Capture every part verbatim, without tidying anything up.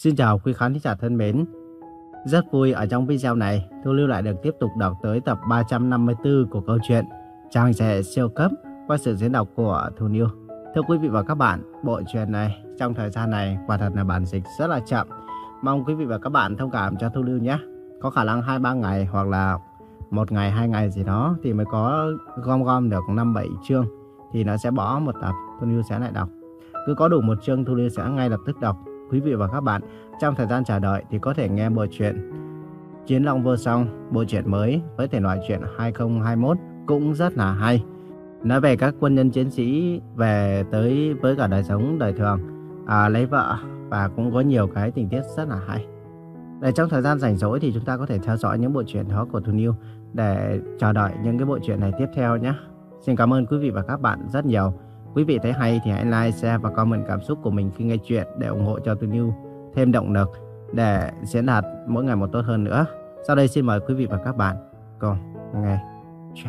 Xin chào quý khán giả thân mến. Rất vui ở trong video này, Thu Lưu lại được tiếp tục đọc tới tập ba trăm năm mươi tư của câu chuyện Chàng Rể Siêu Cấp qua sự diễn đọc của Thu Lưu. Thưa quý vị và các bạn, bộ truyện này trong thời gian này quả thật là bản dịch rất là chậm. Mong quý vị và các bạn thông cảm cho Thu Lưu nhé. Có khả năng hai ba ngày hoặc là một ngày, hai ngày gì đó thì mới có gom gom được năm bảy chương. Thì nó sẽ bỏ một tập, Thu Lưu sẽ lại đọc. Cứ có đủ một chương, Thu Lưu sẽ ngay lập tức đọc. Quý vị và các bạn trong thời gian chờ đợi thì có thể nghe bộ truyện Chiến Long Vô Song, bộ truyện mới với thể loại truyện hai không hai mốt cũng rất là hay. Nói về các quân nhân chiến sĩ về tới với cả đời sống đời thường, à, lấy vợ và cũng có nhiều cái tình tiết rất là hay. Để trong thời gian rảnh rỗi thì chúng ta có thể theo dõi những bộ truyện đó của Thu Lưu để chờ đợi những cái bộ truyện này tiếp theo nhé. Xin cảm ơn quý vị và các bạn rất nhiều. Quý vị thấy hay thì hãy like, share và comment cảm xúc của mình khi nghe chuyện để ủng hộ cho Thu Lưu thêm động lực để diễn đạt mỗi ngày một tốt hơn nữa. Sau đây xin mời quý vị và các bạn cùng nghe chuyện.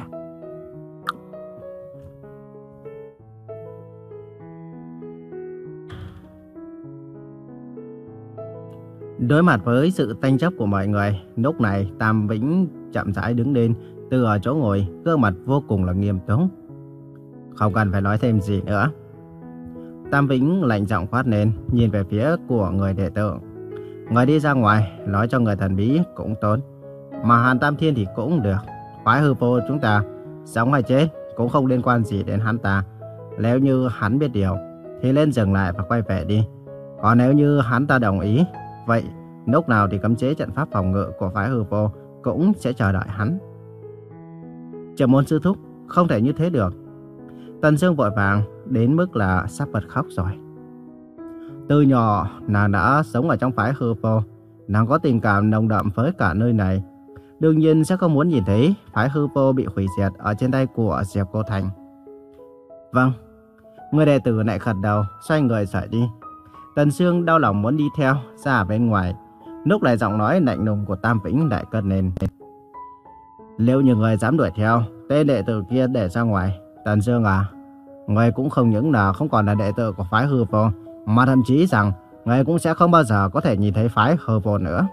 Đối mặt với sự tranh chấp của mọi người, lúc này Tam Vĩnh chậm rãi đứng lên từ ở chỗ ngồi, gương mặt vô cùng là nghiêm túc. Không cần phải nói thêm gì nữa. Tam Vĩnh lạnh giọng quát lên, nhìn về phía của người đệ tử. Người đi ra ngoài, nói cho người thần bí cũng tốt. Mà Hàn Tam Thiên thì cũng được. Phái hư vô chúng ta, sống hay chết cũng không liên quan gì đến hắn ta. Nếu như hắn biết điều, thì lên dừng lại và quay về đi. Còn nếu như hắn ta đồng ý, vậy lúc nào thì cấm chế trận pháp phòng ngự của phái hư vô cũng sẽ chờ đợi hắn. Trưởng môn sư thúc, không thể như thế được. Tần Sương vội vàng đến mức là sắp bật khóc rồi. Từ nhỏ nàng đã sống ở trong phái hư vô, nàng có tình cảm nồng đậm với cả nơi này, đương nhiên sẽ không muốn nhìn thấy phái hư vô bị hủy diệt ở trên tay của Diệp Cô Thành. Vâng. Người đệ tử lại gật đầu, xoay người rời đi. Tần Sương đau lòng muốn đi theo ra bên ngoài, lúc này giọng nói lạnh lùng của Tam Vĩnh lại cất lên. Nếu như người dám đuổi theo tên đệ tử kia để ra ngoài, Tần Sương à, người cũng không những là không còn là đệ tử của phái hư vô, mà thậm chí rằng người cũng sẽ không bao giờ có thể nhìn thấy phái hư vô nữa.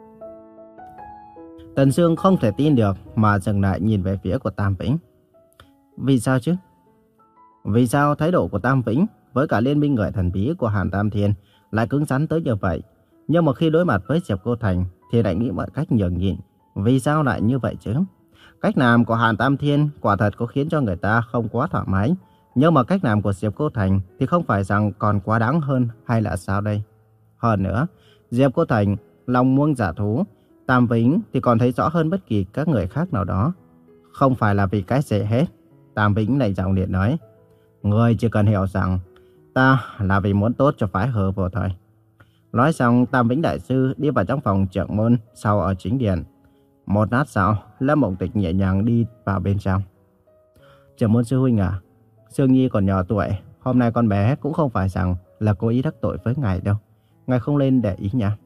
Tần Sương không thể tin được mà dừng lại nhìn về phía của Tam Vĩnh. Vì sao chứ? Vì sao thái độ của Tam Vĩnh với cả liên minh người thần bí của Hàn Tam Thiên lại cứng rắn tới như vậy, nhưng mà khi đối mặt với Diệp Cô Thành thì lại nghĩ mọi cách nhường nhịn? Vì sao lại như vậy chứ? Cách làm của Hàn Tam Thiên quả thật có khiến cho người ta không quá thoải mái, nhưng mà cách làm của Diệp Cô Thành thì không phải rằng còn quá đáng hơn hay là sao đây? Hơn nữa, Diệp Cô Thành lòng muông giả thú, Tam Vĩnh thì còn thấy rõ hơn bất kỳ các người khác nào đó. Không phải là vì cái gì hết. Tam Vĩnh lạnh giọng điện nói, người chỉ cần hiểu rằng ta là vì muốn tốt cho phái hư vô thôi. Nói xong, Tam Vĩnh đại sư đi vào trong phòng trưởng môn sau ở chính điện. Một lát sau, Lâm Mộng Tịch nhẹ nhàng đi vào bên trong. Trưởng môn sư huynh à, Sương Nhi còn nhỏ tuổi, hôm nay con bé cũng không phải rằng là cố ý đắc tội với ngài đâu. Ngài không nên để ý nha.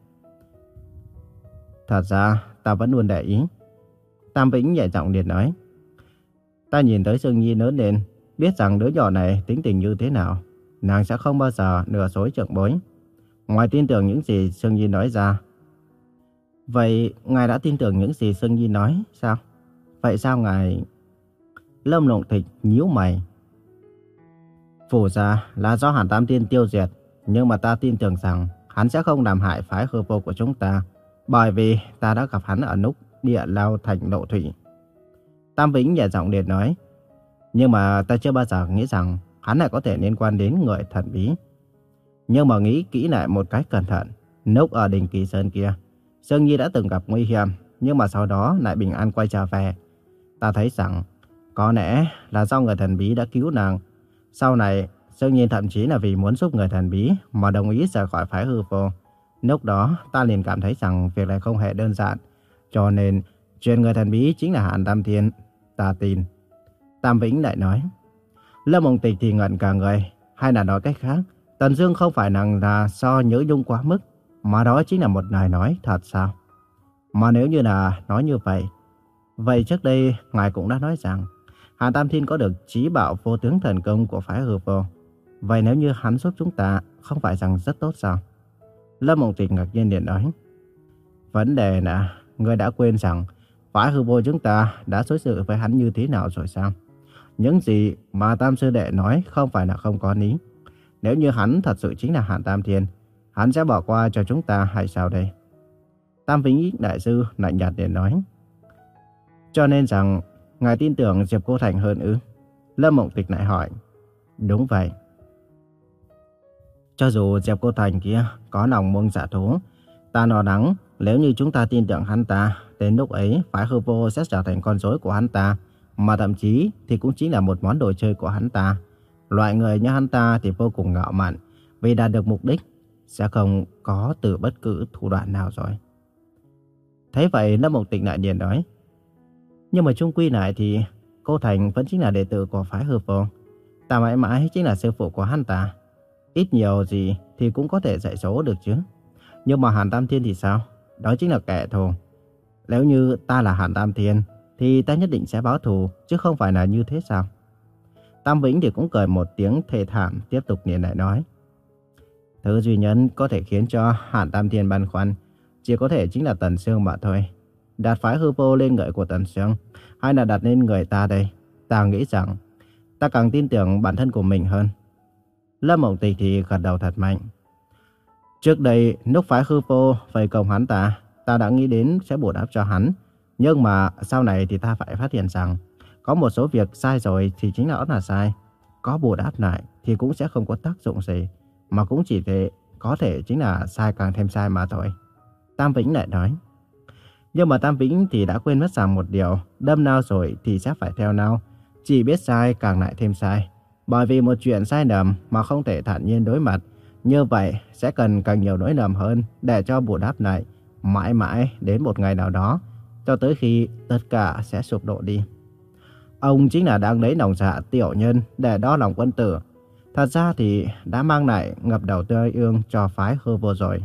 Thật ra, ta vẫn luôn để ý. Tam Vĩnh nhẹ giọng điện nói. Ta nhìn tới Sương Nhi lớn lên, biết rằng đứa nhỏ này tính tình như thế nào. Nàng sẽ không bao giờ nửa dối trưởng bối. Ngoài tin tưởng những gì Sương Nhi nói ra. Vậy ngài đã tin tưởng những gì Sương Nhi nói sao? Vậy sao ngài... Lâm Mộng Tịch nhíu mày. Phủ ra là do Hàn Tam Thiên tiêu diệt, nhưng mà ta tin tưởng rằng hắn sẽ không làm hại phái hư vô của chúng ta, bởi vì ta đã gặp hắn ở lúc địa lao thành lộ thủy. Tam Vĩnh nhẹ giọng điện nói. Nhưng mà ta chưa bao giờ nghĩ rằng hắn lại có thể liên quan đến người thần bí. Nhưng mà nghĩ kỹ lại một cách cẩn thận, lúc ở đỉnh Kỳ Sơn kia, Sương Nhi đã từng gặp nguy hiểm, nhưng mà sau đó lại bình an quay trở về. Ta thấy rằng có lẽ là do người thần bí đã cứu nàng. Sau này, Sương Nhi thậm chí là vì muốn giúp người thần bí mà đồng ý rời khỏi phái hư vô. Lúc đó, ta liền cảm thấy rằng việc này không hề đơn giản. Cho nên, chuyện người thần bí chính là Hàn Tam Thiên. Ta tin. Tam Vĩnh lại nói. Lâm Mộng Tịch thì ngẩn cả người. Hay là nói cách khác, Tần Dương không phải nàng là do nhớ nhung quá mức, mà đó chính là một lời nói thật sao? Mà nếu như là nói như vậy, vậy trước đây ngài cũng đã nói rằng Hàn Tam Thiên có được chí bảo vô tướng thần công của phái hư vô. Vậy nếu như hắn giúp chúng ta, không phải rằng rất tốt sao? Lâm Mộng Tịch ngạc nhiên liền nói. Vấn đề là, ngươi đã quên rằng phái hư vô chúng ta đã đối xử với hắn như thế nào rồi sao? Những gì mà Tam Sư Đệ nói không phải là không có lý. Nếu như hắn thật sự chính là Hàn Tam Thiên, hắn sẽ bỏ qua cho chúng ta hay sao đây? Tam Vĩnh Đại Sư lạnh nhạt để nói. Cho nên rằng, ngài tin tưởng Diệp Cô Thành hơn ư? Lâm Mộng Tịch lại hỏi. Đúng vậy. Cho dù Diệp Cô Thành kia có lòng muông dạ thú, ta lo lắng nếu như chúng ta tin tưởng hắn ta, đến lúc ấy phái hư vô sẽ trở thành con rối của hắn ta, mà thậm chí thì cũng chính là một món đồ chơi của hắn ta. Loại người như hắn ta thì vô cùng ngạo mạn, vì đạt được mục đích sẽ không có từ bất cứ thủ đoạn nào rồi. Thấy vậy, Lâm Mộng Tịch lại liền nói. Nhưng mà chung quy lại thì Cô Thành vẫn chính là đệ tử của phái hư vô. Ta mãi mãi chính là sư phụ của hắn ta. Ít nhiều gì thì cũng có thể dạy dỗ được chứ. Nhưng mà Hàn Tam Thiên thì sao? Đó chính là kẻ thù. Nếu như ta là Hàn Tam Thiên thì ta nhất định sẽ báo thù, chứ không phải là như thế sao? Tam Vĩnh thì cũng cười một tiếng thê thảm, tiếp tục liền lại nói. Thứ duy nhất có thể khiến cho Hàn Tam Thiên băn khoăn chỉ có thể chính là Tần Sương mà thôi. Đặt phái hư vô lên người của Tần Sương, hay là đặt lên người ta đây? Ta nghĩ rằng ta càng tin tưởng bản thân của mình hơn. Lâm Mộng Tịch thì gật đầu thật mạnh. Trước đây, lúc phái hư vô vây công hắn ta, ta đã nghĩ đến sẽ bù đắp cho hắn. Nhưng mà sau này thì ta phải phát hiện rằng có một số việc sai rồi thì chính là là sai. Có bù đắp lại thì cũng sẽ không có tác dụng gì, mà cũng chỉ thể có thể chính là sai càng thêm sai mà thôi. Tam Vĩnh lại nói. Nhưng mà Tam Vĩnh thì đã quên mất rằng một điều, đâm nào rồi thì sẽ phải theo nào. Chỉ biết sai càng lại thêm sai. Bởi vì một chuyện sai lầm mà không thể thản nhiên đối mặt, như vậy sẽ cần càng nhiều nỗi lầm hơn để cho bù đắp lại, mãi mãi đến một ngày nào đó, cho tới khi tất cả sẽ sụp đổ đi. Ông chính là đang lấy lòng dạ tiểu nhân để đo lòng quân tử. Thật ra thì đã mang lại ngập đầu tươi ương cho phái hư vô rồi.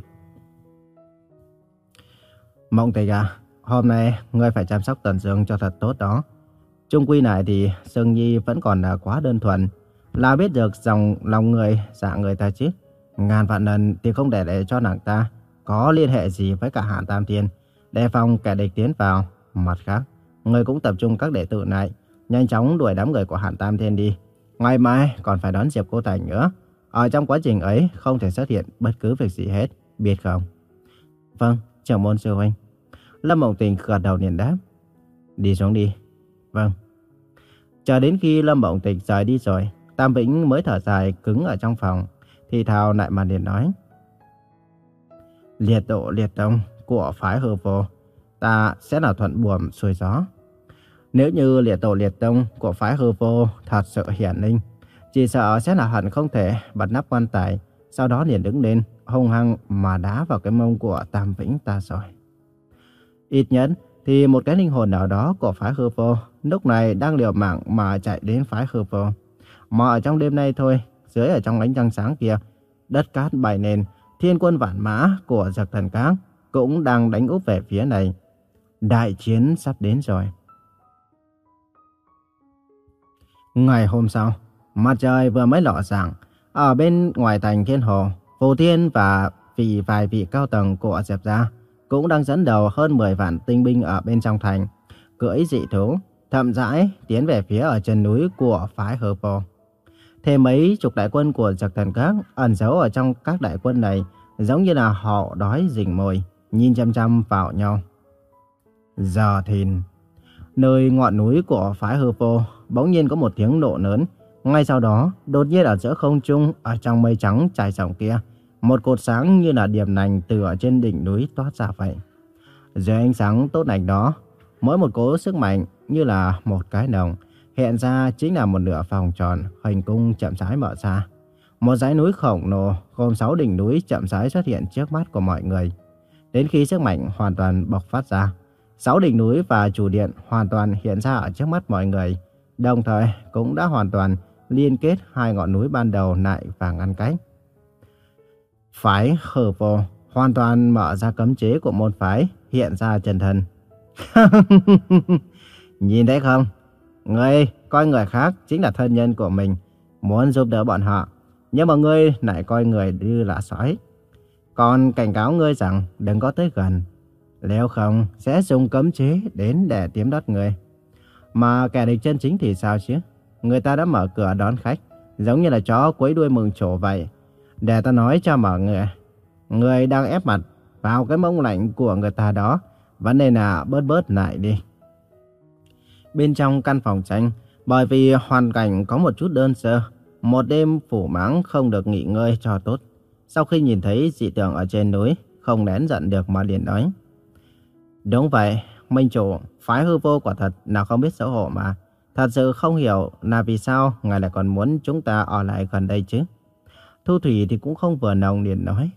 Mộng Tịch à, hôm nay ngươi phải chăm sóc Tần Dương cho thật tốt đó. Chung quy lại thì Sương Nhi vẫn còn là quá đơn thuần, là biết được dòng lòng người dạ người ta chứ. Ngàn vạn lần thì không để để cho nàng ta có liên hệ gì với cả Hàn Tam Thiên, đề phòng kẻ địch tiến vào. Mặt khác, ngươi cũng tập trung các đệ tử này, nhanh chóng đuổi đám người của Hàn Tam Thiên đi. Ngày mai còn phải đón Diệp Cô Thành nữa. Ở trong quá trình ấy không thể xuất hiện bất cứ việc gì hết, biết không? Vâng, trưởng môn sư huynh. Lâm Mộng Tịch gật đầu liền đáp. Đi xuống đi. Vâng. Chờ đến khi Lâm Mộng Tịch rời đi rồi, Tam Vĩnh mới thở dài cứng ở trong phòng, thì thào lại mà liền nói. Liệt độ liệt tông của phái hư vô, ta sẽ là thuận buồm xuôi gió. Nếu như liệt tổ liệt tông của phái hư vô thật sự hiển linh, chỉ sợ sẽ là hận không thể bật nắp quan tài, sau đó liền đứng lên hung hăng mà đá vào cái mông của Tam Vĩnh ta rồi. Ít nhất thì một cái linh hồn nào đó của phái hư vô lúc này đang liều mạng mà chạy đến phái hư vô. Mà ở trong đêm nay thôi, dưới ở trong ánh trăng sáng kia, đất cát bay lên, thiên quân vạn mã của Dực Thần Các cũng đang đánh úp về phía này. Đại chiến sắp đến rồi. Ngày hôm sau, mặt trời vừa mới ló dạng, ở bên ngoài thành Thiên Hồ, Phù Thiên và vì vài vị cao tầng của Diệp gia cũng đang dẫn đầu hơn mười vạn tinh binh ở bên trong thành, cưỡi dị thú, chậm rãi tiến về phía ở chân núi của phái hư vô. Thêm mấy chục đại quân của Dực Thần Các ẩn giấu ở trong các đại quân này, giống như là họ đói rình mồi, nhìn chăm chăm vào nhau. Giờ thìn, nơi ngọn núi của phái hư vô bỗng nhiên có một tiếng nổ lớn. Ngay sau đó, đột nhiên ở giữa không trung, ở trong mây trắng trải rộng kia, một cột sáng như là điểm lành từ ở trên đỉnh núi toát ra vậy. Dưới ánh sáng tốt lành đó, mỗi một cỗ sức mạnh như là một cái nòng, hiện ra chính là một nửa vòng tròn, hình cung chậm rãi mở ra. Một dãy núi khổng lồ gồm sáu đỉnh núi chậm rãi xuất hiện trước mắt của mọi người. Đến khi sức mạnh hoàn toàn bộc phát ra, sáu đỉnh núi và chủ điện hoàn toàn hiện ra ở trước mắt mọi người, đồng thời cũng đã hoàn toàn liên kết hai ngọn núi ban đầu lại và ngăn cách. Phái hư vô hoàn toàn mở ra cấm chế của môn phái, hiện ra chân thân. Nhìn thấy không? Ngươi coi người khác chính là thân nhân của mình, muốn giúp đỡ bọn họ, nhưng mà ngươi lại coi người như là sói. Còn cảnh cáo ngươi rằng đừng có tới gần, nếu không sẽ dùng cấm chế đến để tiếm đốt ngươi. Mà kẻ địch chân chính thì sao chứ? Người ta đã mở cửa đón khách, giống như là chó quấy đuôi mừng trổ vậy. Để ta nói cho mọi người, người đang ép mặt vào cái mông lạnh của người ta đó, vấn đề là bớt bớt lại đi. Bên trong căn phòng tranh, bởi vì hoàn cảnh có một chút đơn sơ, một đêm Phủ Mãng không được nghỉ ngơi cho tốt. Sau khi nhìn thấy dị tượng ở trên núi, không nén giận được mà liền nói: đúng vậy, minh chủ, phái hư vô quả thật là không biết xấu hổ mà. Thật sự không hiểu là vì sao ngài lại còn muốn chúng ta ở lại gần đây chứ. Thu Thủy thì cũng không vừa lòng liền nói: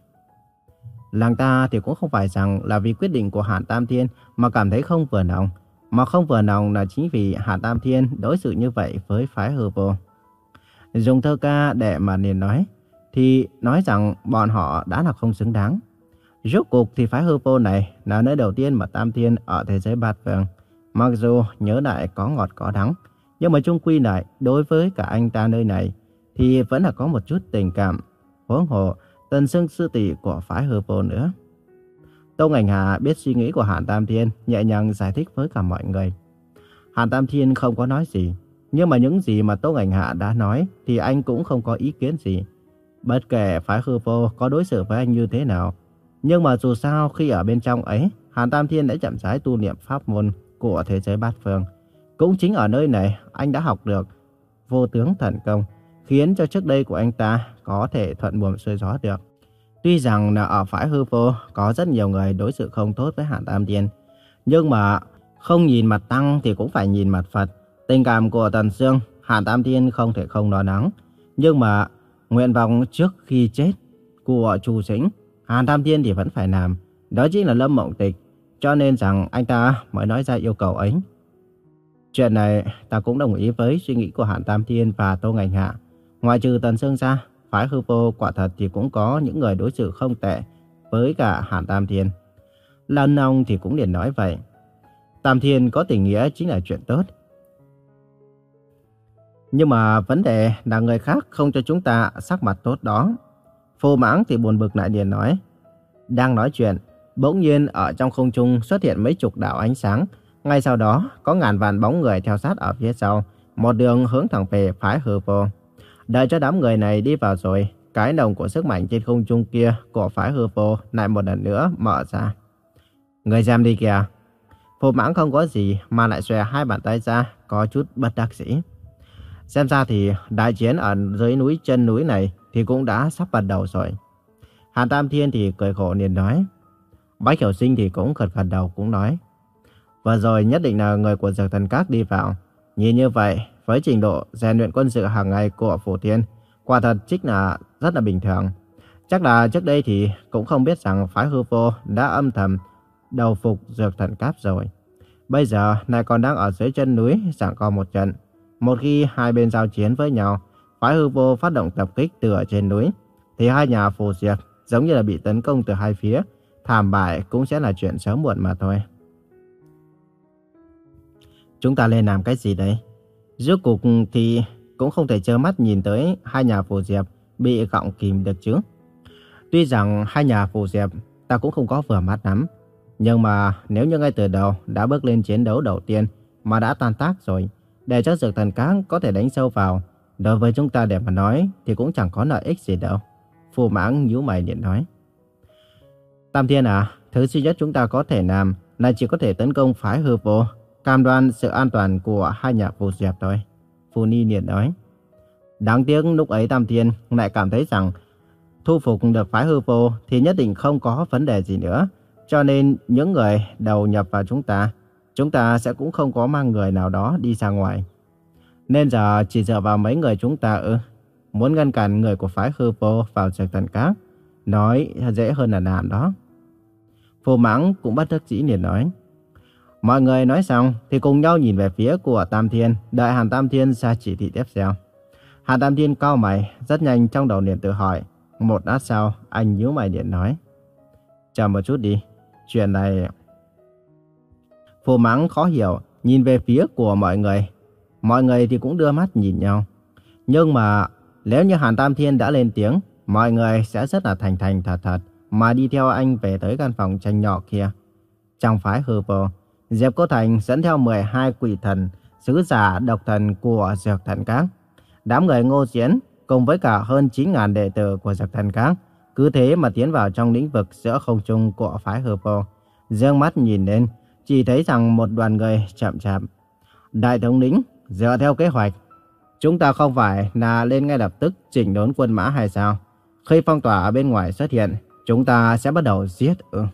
làng ta thì cũng không phải rằng là vì quyết định của Hàn Tam Thiên mà cảm thấy không vừa lòng. Mà không vừa lòng là chính vì Hàn Tam Thiên đối xử như vậy với phái hư vô. Dùng thơ ca để mà liền nói, thì nói rằng bọn họ đã là không xứng đáng. Rốt cuộc thì phái hư vô này là nơi đầu tiên mà Tam Thiên ở thế giới bát phương. Mặc dù nhớ lại có ngọt có đắng, nhưng mà chung quy lại đối với cả anh ta nơi này thì vẫn là có một chút tình cảm. Huống hồ Tần Sương sư tỷ của phái hư vô nữa. Tô Ngành Hà biết suy nghĩ của Hàn Tam Thiên, nhẹ nhàng giải thích với cả mọi người. Hàn Tam Thiên không có nói gì, nhưng mà những gì mà Tô Ngành Hà đã nói thì anh cũng không có ý kiến gì. Bất kể phái hư vô có đối xử với anh như thế nào, nhưng mà dù sao khi ở bên trong ấy, Hàn Tam Thiên đã chậm rãi tu niệm pháp môn của thế giới bát phương. Cũng chính ở nơi này anh đã học được vô tướng thần công, khiến cho trước đây của anh ta có thể thuận buồm xuôi gió được. Tuy rằng là ở phái hư vô có rất nhiều người đối xử không tốt với Hàn Tam Thiên, nhưng mà không nhìn mặt Tăng thì cũng phải nhìn mặt Phật. Tình cảm của Tần Sương, Hàn Tam Thiên không thể không lo lắng. Nhưng mà nguyện vọng trước khi chết của Chu Dĩnh, Hàn Tam Thiên thì vẫn phải làm. Đó chính là Lâm Mộng Tịch. Cho nên rằng anh ta mới nói ra yêu cầu ấy. Chuyện này ta cũng đồng ý với suy nghĩ của Hàn Tam Thiên và Tô Ngành Hạ. Ngoài trừ Tần Sương ra, phái hư vô quả thật thì cũng có những người đối xử không tệ với cả Hàn Tam Thiên. Lan Nông thì cũng liền nói vậy. Tam Thiên có tình nghĩa chính là chuyện tốt. Nhưng mà vấn đề là người khác không cho chúng ta sắc mặt tốt đó. Phù Mãng thì buồn bực lại liền nói. Đang nói chuyện, bỗng nhiên ở trong không trung xuất hiện mấy chục đạo ánh sáng. Ngay sau đó có ngàn vạn bóng người theo sát ở phía sau, một đường hướng thẳng về phái hư vô. Đợi cho đám người này đi vào rồi, cái nồng của sức mạnh trên không trung kia của phái hư vô lại một lần nữa mở ra. Người xem đi kìa. Phù Mãng không có gì mà lại xòe hai bàn tay ra, có chút bất đắc dĩ. Xem ra thì đại chiến ở dưới núi chân núi này thì cũng đã sắp bắt đầu rồi. Hàn Tam Thiên thì cười khổ liền nói. Bách Hiểu Sinh thì cũng gật gật đầu cũng nói. Vừa rồi nhất định là người của Dược Thần Các đi vào. Nhìn như vậy, với trình độ rèn luyện quân sự hàng ngày của Phủ Thiên, quả thật chính là rất là bình thường. Chắc là trước đây thì cũng không biết rằng phái hư vô đã âm thầm đầu phục Dược Thần Các rồi. Bây giờ lại còn đang ở dưới chân núi giằng co một trận. Một khi hai bên giao chiến với nhau, phái hư vô phát động tập kích từ ở trên núi, thì hai nhà phù diệt giống như là bị tấn công từ hai phía, thảm bại cũng sẽ là chuyện sớm muộn mà thôi. Chúng ta nên làm cái gì đấy? Rốt cuộc thì cũng không thể trơ mắt nhìn tới hai nhà phù diệp bị gọng kìm được chứ. Tuy rằng hai nhà phù diệp ta cũng không có vừa mắt lắm, nhưng mà nếu như ngay từ đầu đã bước lên chiến đấu đầu tiên mà đã tan tác rồi, để cho Dược Thần Các có thể đánh sâu vào, đối với chúng ta để mà nói thì cũng chẳng có lợi ích gì đâu. Phù Mãng nhíu mày liền nói. Tam Thiên à, thứ duy nhất chúng ta có thể làm là chỉ có thể tấn công phái hư vô, cam đoan sự an toàn của hai nhà phù diệp thôi. Phù Ni liền nói. Đáng tiếc lúc ấy Tam Thiên lại cảm thấy rằng thu phục được phái hư vô thì nhất định không có vấn đề gì nữa. Cho nên những người đầu nhập vào chúng ta, chúng ta sẽ cũng không có mang người nào đó đi ra ngoài. Nên giờ chỉ dựa vào mấy người chúng ta ư? Muốn ngăn cản người của phái hư vô vào Dược Thần Các, nói dễ hơn là làm đó. Phù Mãng cũng bất đắc dĩ liền nói. Mọi người nói xong thì cùng nhau nhìn về phía của Tam Thiên, đợi Hàn Tam Thiên ra chỉ thị tiếp theo. Hàn Tam Thiên cau mày, rất nhanh trong đầu liền tự hỏi. Một lát sau, anh nhíu mày liền nói. Chờ một chút đi, chuyện này... Phù Mãng khó hiểu, nhìn về phía của mọi người. Mọi người thì cũng đưa mắt nhìn nhau. Nhưng mà nếu như Hàn Tam Thiên đã lên tiếng, mọi người sẽ rất là thành thành thật thật, mà đi theo anh về tới căn phòng tranh nhỏ kia. Trong phái hư vô, Diệp Cô Thành dẫn theo mười hai quỷ thần, sứ giả độc thần của Dược Thần Các. Đám người Ngô Diễn cùng với cả hơn chín nghìn đệ tử của Dược Thần Các cứ thế mà tiến vào trong lĩnh vực giữa không trung của phái hư vô. Dương mắt nhìn lên, chỉ thấy rằng một đoàn người chậm chạp. Đại thống lĩnh, dựa theo kế hoạch, chúng ta không phải là lên ngay lập tức chỉnh đốn quân mã hay sao? Khi phong tỏa ở bên ngoài xuất hiện, chúng ta sẽ bắt đầu giết ư?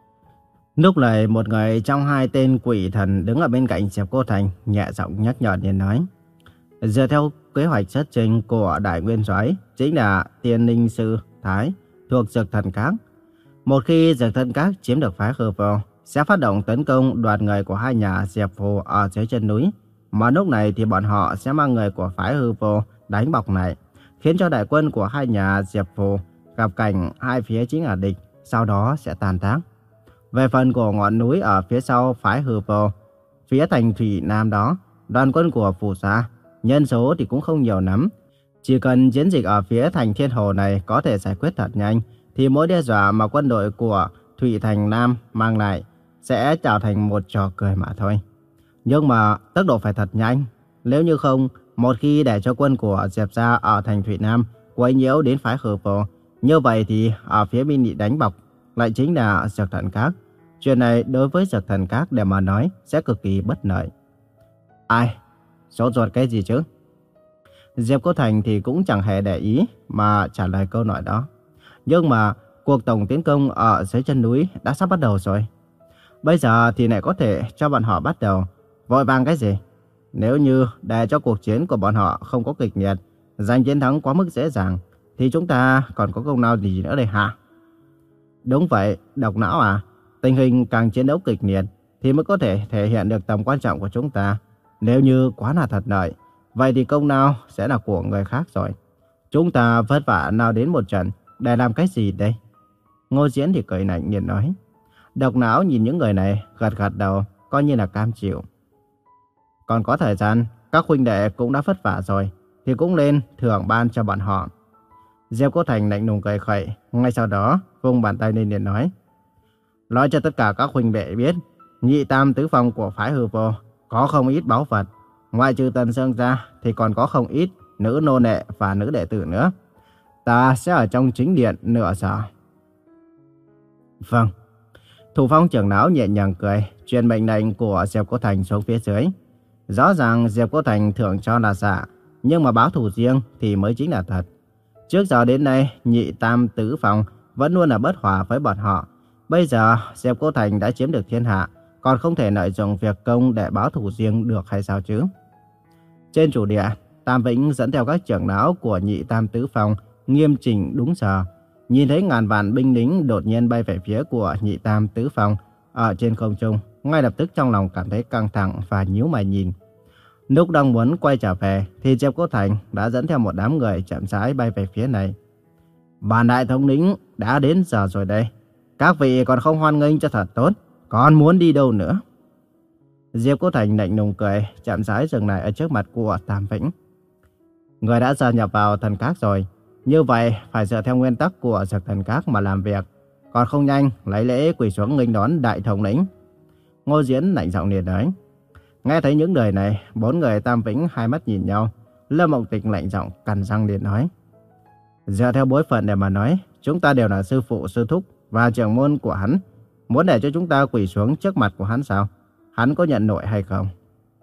Lúc này một người trong hai tên quỷ thần đứng ở bên cạnh Diệp Cô Thành nhẹ giọng nhắc nhở liền nói. Dựa theo kế hoạch xuất trình của Đại Nguyên Soái, chính là Tiên Linh Sư Thái thuộc Dược Thần Các. Một khi Dược Thần Các chiếm được phái hư vô, sẽ phát động tấn công đoạt người của hai nhà Diệp Phù ở dưới chân núi. Mà lúc này thì bọn họ sẽ mang người của phái hư vô đánh bọc này, khiến cho đại quân của hai nhà Diệp Phù gặp cảnh hai phía chính là địch, sau đó sẽ tàn tác. Về phần của ngọn núi ở phía sau phái hư vô, phía thành thủy nam đó, đoàn quân của Phù Sa, nhân số thì cũng không nhiều lắm. Chỉ cần chiến dịch ở phía thành Thiên Hồ này có thể giải quyết thật nhanh, thì mối đe dọa mà quân đội của Thủy Thành Nam mang lại sẽ trở thành một trò cười mà thôi. Nhưng mà tốc độ phải thật nhanh. Nếu như không, một khi để cho quân của Diệp gia ở thành Thủy Nam quấy nhiễu đến phái hư vô, như vậy thì ở phía bên bị đánh bọc lại chính là Dược Thần Các. Chuyện này đối với Dược Thần Các để mà nói sẽ cực kỳ bất lợi. Ai? Sốt ruột cái gì chứ? Diệp Cô Thành thì cũng chẳng hề để ý mà trả lời câu nói đó. Nhưng mà cuộc tổng tiến công ở dưới chân núi đã sắp bắt đầu rồi. Bây giờ thì lại có thể cho bọn họ bắt đầu. Vội vàng cái gì? Nếu như để cho cuộc chiến của bọn họ không có kịch liệt, giành chiến thắng quá mức dễ dàng, thì chúng ta còn có công nào gì nữa đây hả? Đúng vậy, Độc Não à. Tình hình càng chiến đấu kịch liệt thì mới có thể thể hiện được tầm quan trọng của chúng ta. Nếu như quá là thật lợi, vậy thì công nào sẽ là của người khác rồi. Chúng ta vất vả nào đến một trận để làm cái gì đây? Ngô Diễn thì cười lạnh nhìn nói. Độc Não nhìn những người này gật gật đầu, coi như là cam chịu. Còn có thời gian, các huynh đệ cũng đã vất vả rồi, thì cũng lên thưởng ban cho bọn họ. Diệp Cô Thành lạnh lùng cười khẩy, ngay sau đó vung bàn tay lên liền nói. Nói cho tất cả các huynh đệ biết, nhị tam tứ phong của phái hư vô có không ít báu vật. Ngoại trừ Tần Sương ra thì còn có không ít nữ nô nệ và nữ đệ tử nữa. Ta sẽ ở trong chính điện nửa giờ. Vâng. Thủ phong trưởng lão nhẹ nhàng cười, truyền mệnh lệnh của Diệp Cô Thành xuống phía dưới. Rõ ràng Diệp Cô Thành thưởng cho là giả, nhưng mà báo thù riêng thì mới chính là thật. Trước giờ đến nay, nhị tam tứ phong vẫn luôn là bất hòa với bọn họ. Bây giờ Diệp Cô Thành đã chiếm được thiên hạ, còn không thể lợi dụng việc công để báo thù riêng được hay sao chứ? Trên chủ địa, Tam Vĩnh dẫn theo các trưởng lão của nhị tam tứ phong nghiêm chỉnh đúng giờ. Nhìn thấy ngàn vạn binh lính đột nhiên bay về phía của nhị tam tứ phong ở trên không trung, ngay lập tức trong lòng cảm thấy căng thẳng và nhíu mày nhìn. Lúc đang muốn quay trở về thì Diệp Cô Thành đã dẫn theo một đám người chậm rãi bay về phía này. Bản đại thống lĩnh đã đến giờ rồi đây. Các vị còn không hoan nghênh cho thật tốt, còn muốn đi đâu nữa? Diệp Cô Thành lạnh lùng cười, chậm rãi dừng lại ở trước mặt của Tam Vĩnh. Người đã gia nhập vào thần các rồi, như vậy phải dựa theo nguyên tắc của Dược Thần Các mà làm việc, còn không nhanh lấy lễ quỳ xuống nghênh đón đại thống lĩnh. Ngô Diễn lạnh giọng liền nói. Nghe thấy những lời này, bốn người Tam Vĩnh hai mắt nhìn nhau. Lâm Mộng Tịch lạnh giọng cắn răng liền nói. Dựa theo bối phận để mà nói, chúng ta đều là sư phụ sư thúc và trưởng môn của hắn. Muốn để cho chúng ta quỳ xuống trước mặt của hắn sao? Hắn có nhận nổi hay không?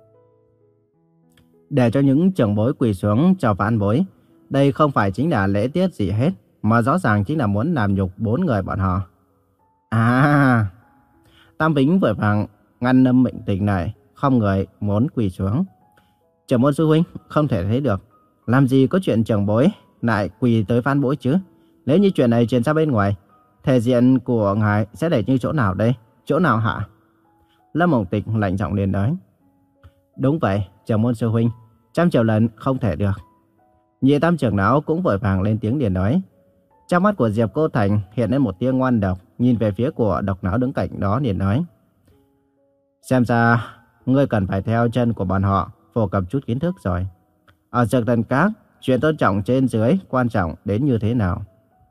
Để cho những trưởng bối quỳ xuống cho vãn bối, đây không phải chính là lễ tiết gì hết, mà rõ ràng chính là muốn làm nhục bốn người bọn họ. À! Tam Vĩnh vội vàng ngăn Lâm Mộng Tịch này, không người muốn quỳ xuống. Trưởng môn sư huynh không thể thấy được, làm gì có chuyện trưởng bối lại quỳ tới vãn bối chứ? Nếu như chuyện này truyền ra bên ngoài, thể diện của ngài sẽ để như chỗ nào đây? Chỗ nào hả? Lâm Mộng Tịch lạnh giọng liền nói. Đúng vậy, trưởng môn sư huynh, trăm triệu lần không thể được. Nhị tam trưởng lão cũng vội vàng lên tiếng liền nói. Trong mắt của Diệp Cô Thành hiện lên một tia ngoan độc, nhìn về phía của Độc Não đứng cạnh đó liền nói. Xem ra, ngươi cần phải theo chân của bọn họ, phổ cập chút kiến thức rồi. Ở Dược Thần Các, chuyện tôn trọng trên dưới quan trọng đến như thế nào?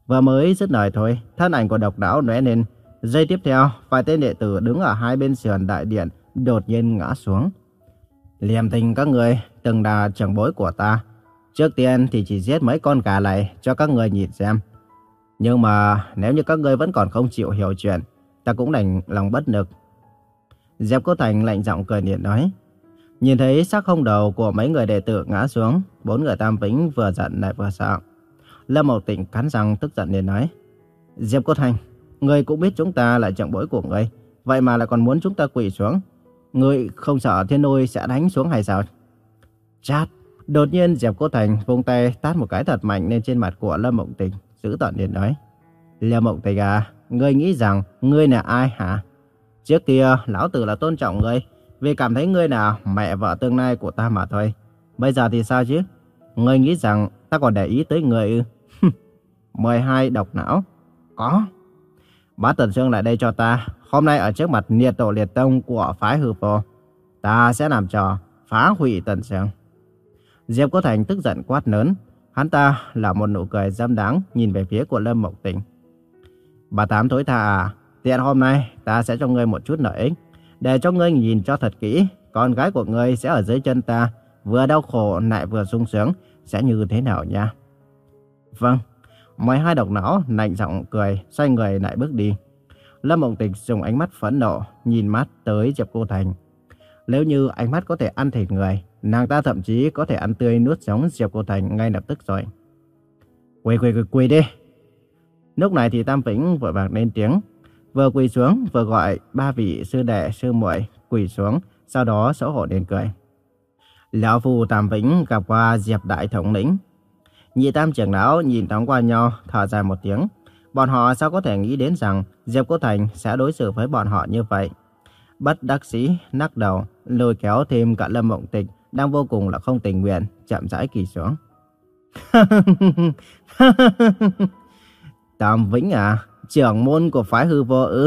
Vừa mới dứt lời thôi, thân ảnh của độc não lóe lên. Giây tiếp theo, vài tên đệ tử đứng ở hai bên sườn đại điện đột nhiên ngã xuống. Liềm tình các người, từng là trưởng bối của ta. Trước tiên thì chỉ giết mấy con gà này cho các người nhìn xem. Nhưng mà nếu như các ngươi vẫn còn không chịu hiểu chuyện, ta cũng đành lòng bất lực. Diệp Cô Thành lạnh giọng cười nhạt nói. Nhìn thấy xác không đầu của mấy người đệ tử ngã xuống, bốn người Tam Vĩnh vừa giận lại vừa sợ. Lâm Mộc Tịnh cắn răng tức giận liền nói. Diệp Cô Thành, ngươi cũng biết chúng ta là trưởng bối của ngươi, vậy mà lại còn muốn chúng ta quỳ xuống. Ngươi không sợ thiên lôi sẽ đánh xuống hay sao? Chát! Đột nhiên Diệp Cô Thành vung tay tát một cái thật mạnh lên trên mặt của Lâm Mộc Tịnh, giữ tợn liền nói. Lâm Mộc Tịnh à, ngươi nghĩ rằng ngươi là ai hả? Trước kia lão tử là tôn trọng ngươi, vì cảm thấy ngươi là mẹ vợ tương lai của ta mà thôi. Bây giờ thì sao chứ? Ngươi nghĩ rằng ta còn để ý tới ngươi ư? mười hai độc não. Có. Bá Tần Sương lại đây cho ta. Hôm nay ở trước mặt liệt tổ liệt tông của phái Hư Vô, ta sẽ làm trò phá hủy Tần Sương. Diệp Cô Thành tức giận quát lớn. Hắn ta là một nụ cười dâm đáng nhìn về phía của Lâm Mộc Tịnh. Bà Tám thối tha à, tiện hôm nay ta sẽ cho ngươi một chút lợi ích, để cho ngươi nhìn cho thật kỹ, con gái của ngươi sẽ ở dưới chân ta, vừa đau khổ lại vừa sung sướng, sẽ như thế nào nha. Vâng. mười hai độc não lạnh giọng cười, xoay người lại bước đi. Lâm Mộng Tịch dùng ánh mắt phẫn nộ nhìn mắt tới Diệp Cô Thành. Nếu như ánh mắt có thể ăn thịt người, nàng ta thậm chí có thể ăn tươi nuốt sống Diệp Cô Thành ngay lập tức rồi. Quỳ quỳ quỳ quỳ đi. Lúc này thì Tam Vĩnh vội vàng lên tiếng, vừa quỳ xuống vừa gọi ba vị sư đệ sư muội quỳ xuống, sau đó xấu hổ đến cười. Lão phu Tam Vĩnh gặp qua Diệp đại thống lĩnh. Nhị Tam trưởng lão nhìn thoáng qua nhau, thở dài một tiếng. Bọn họ sao có thể nghĩ đến rằng Diệp Cô Thành sẽ đối xử với bọn họ như vậy. Bất đắc dĩ nắc đầu, lôi kéo thêm cả Lâm Mộng Tịch đang vô cùng là không tình nguyện, chậm rãi quỳ xuống. Tam Vĩnh à, trưởng môn của phái Hư Vô ư?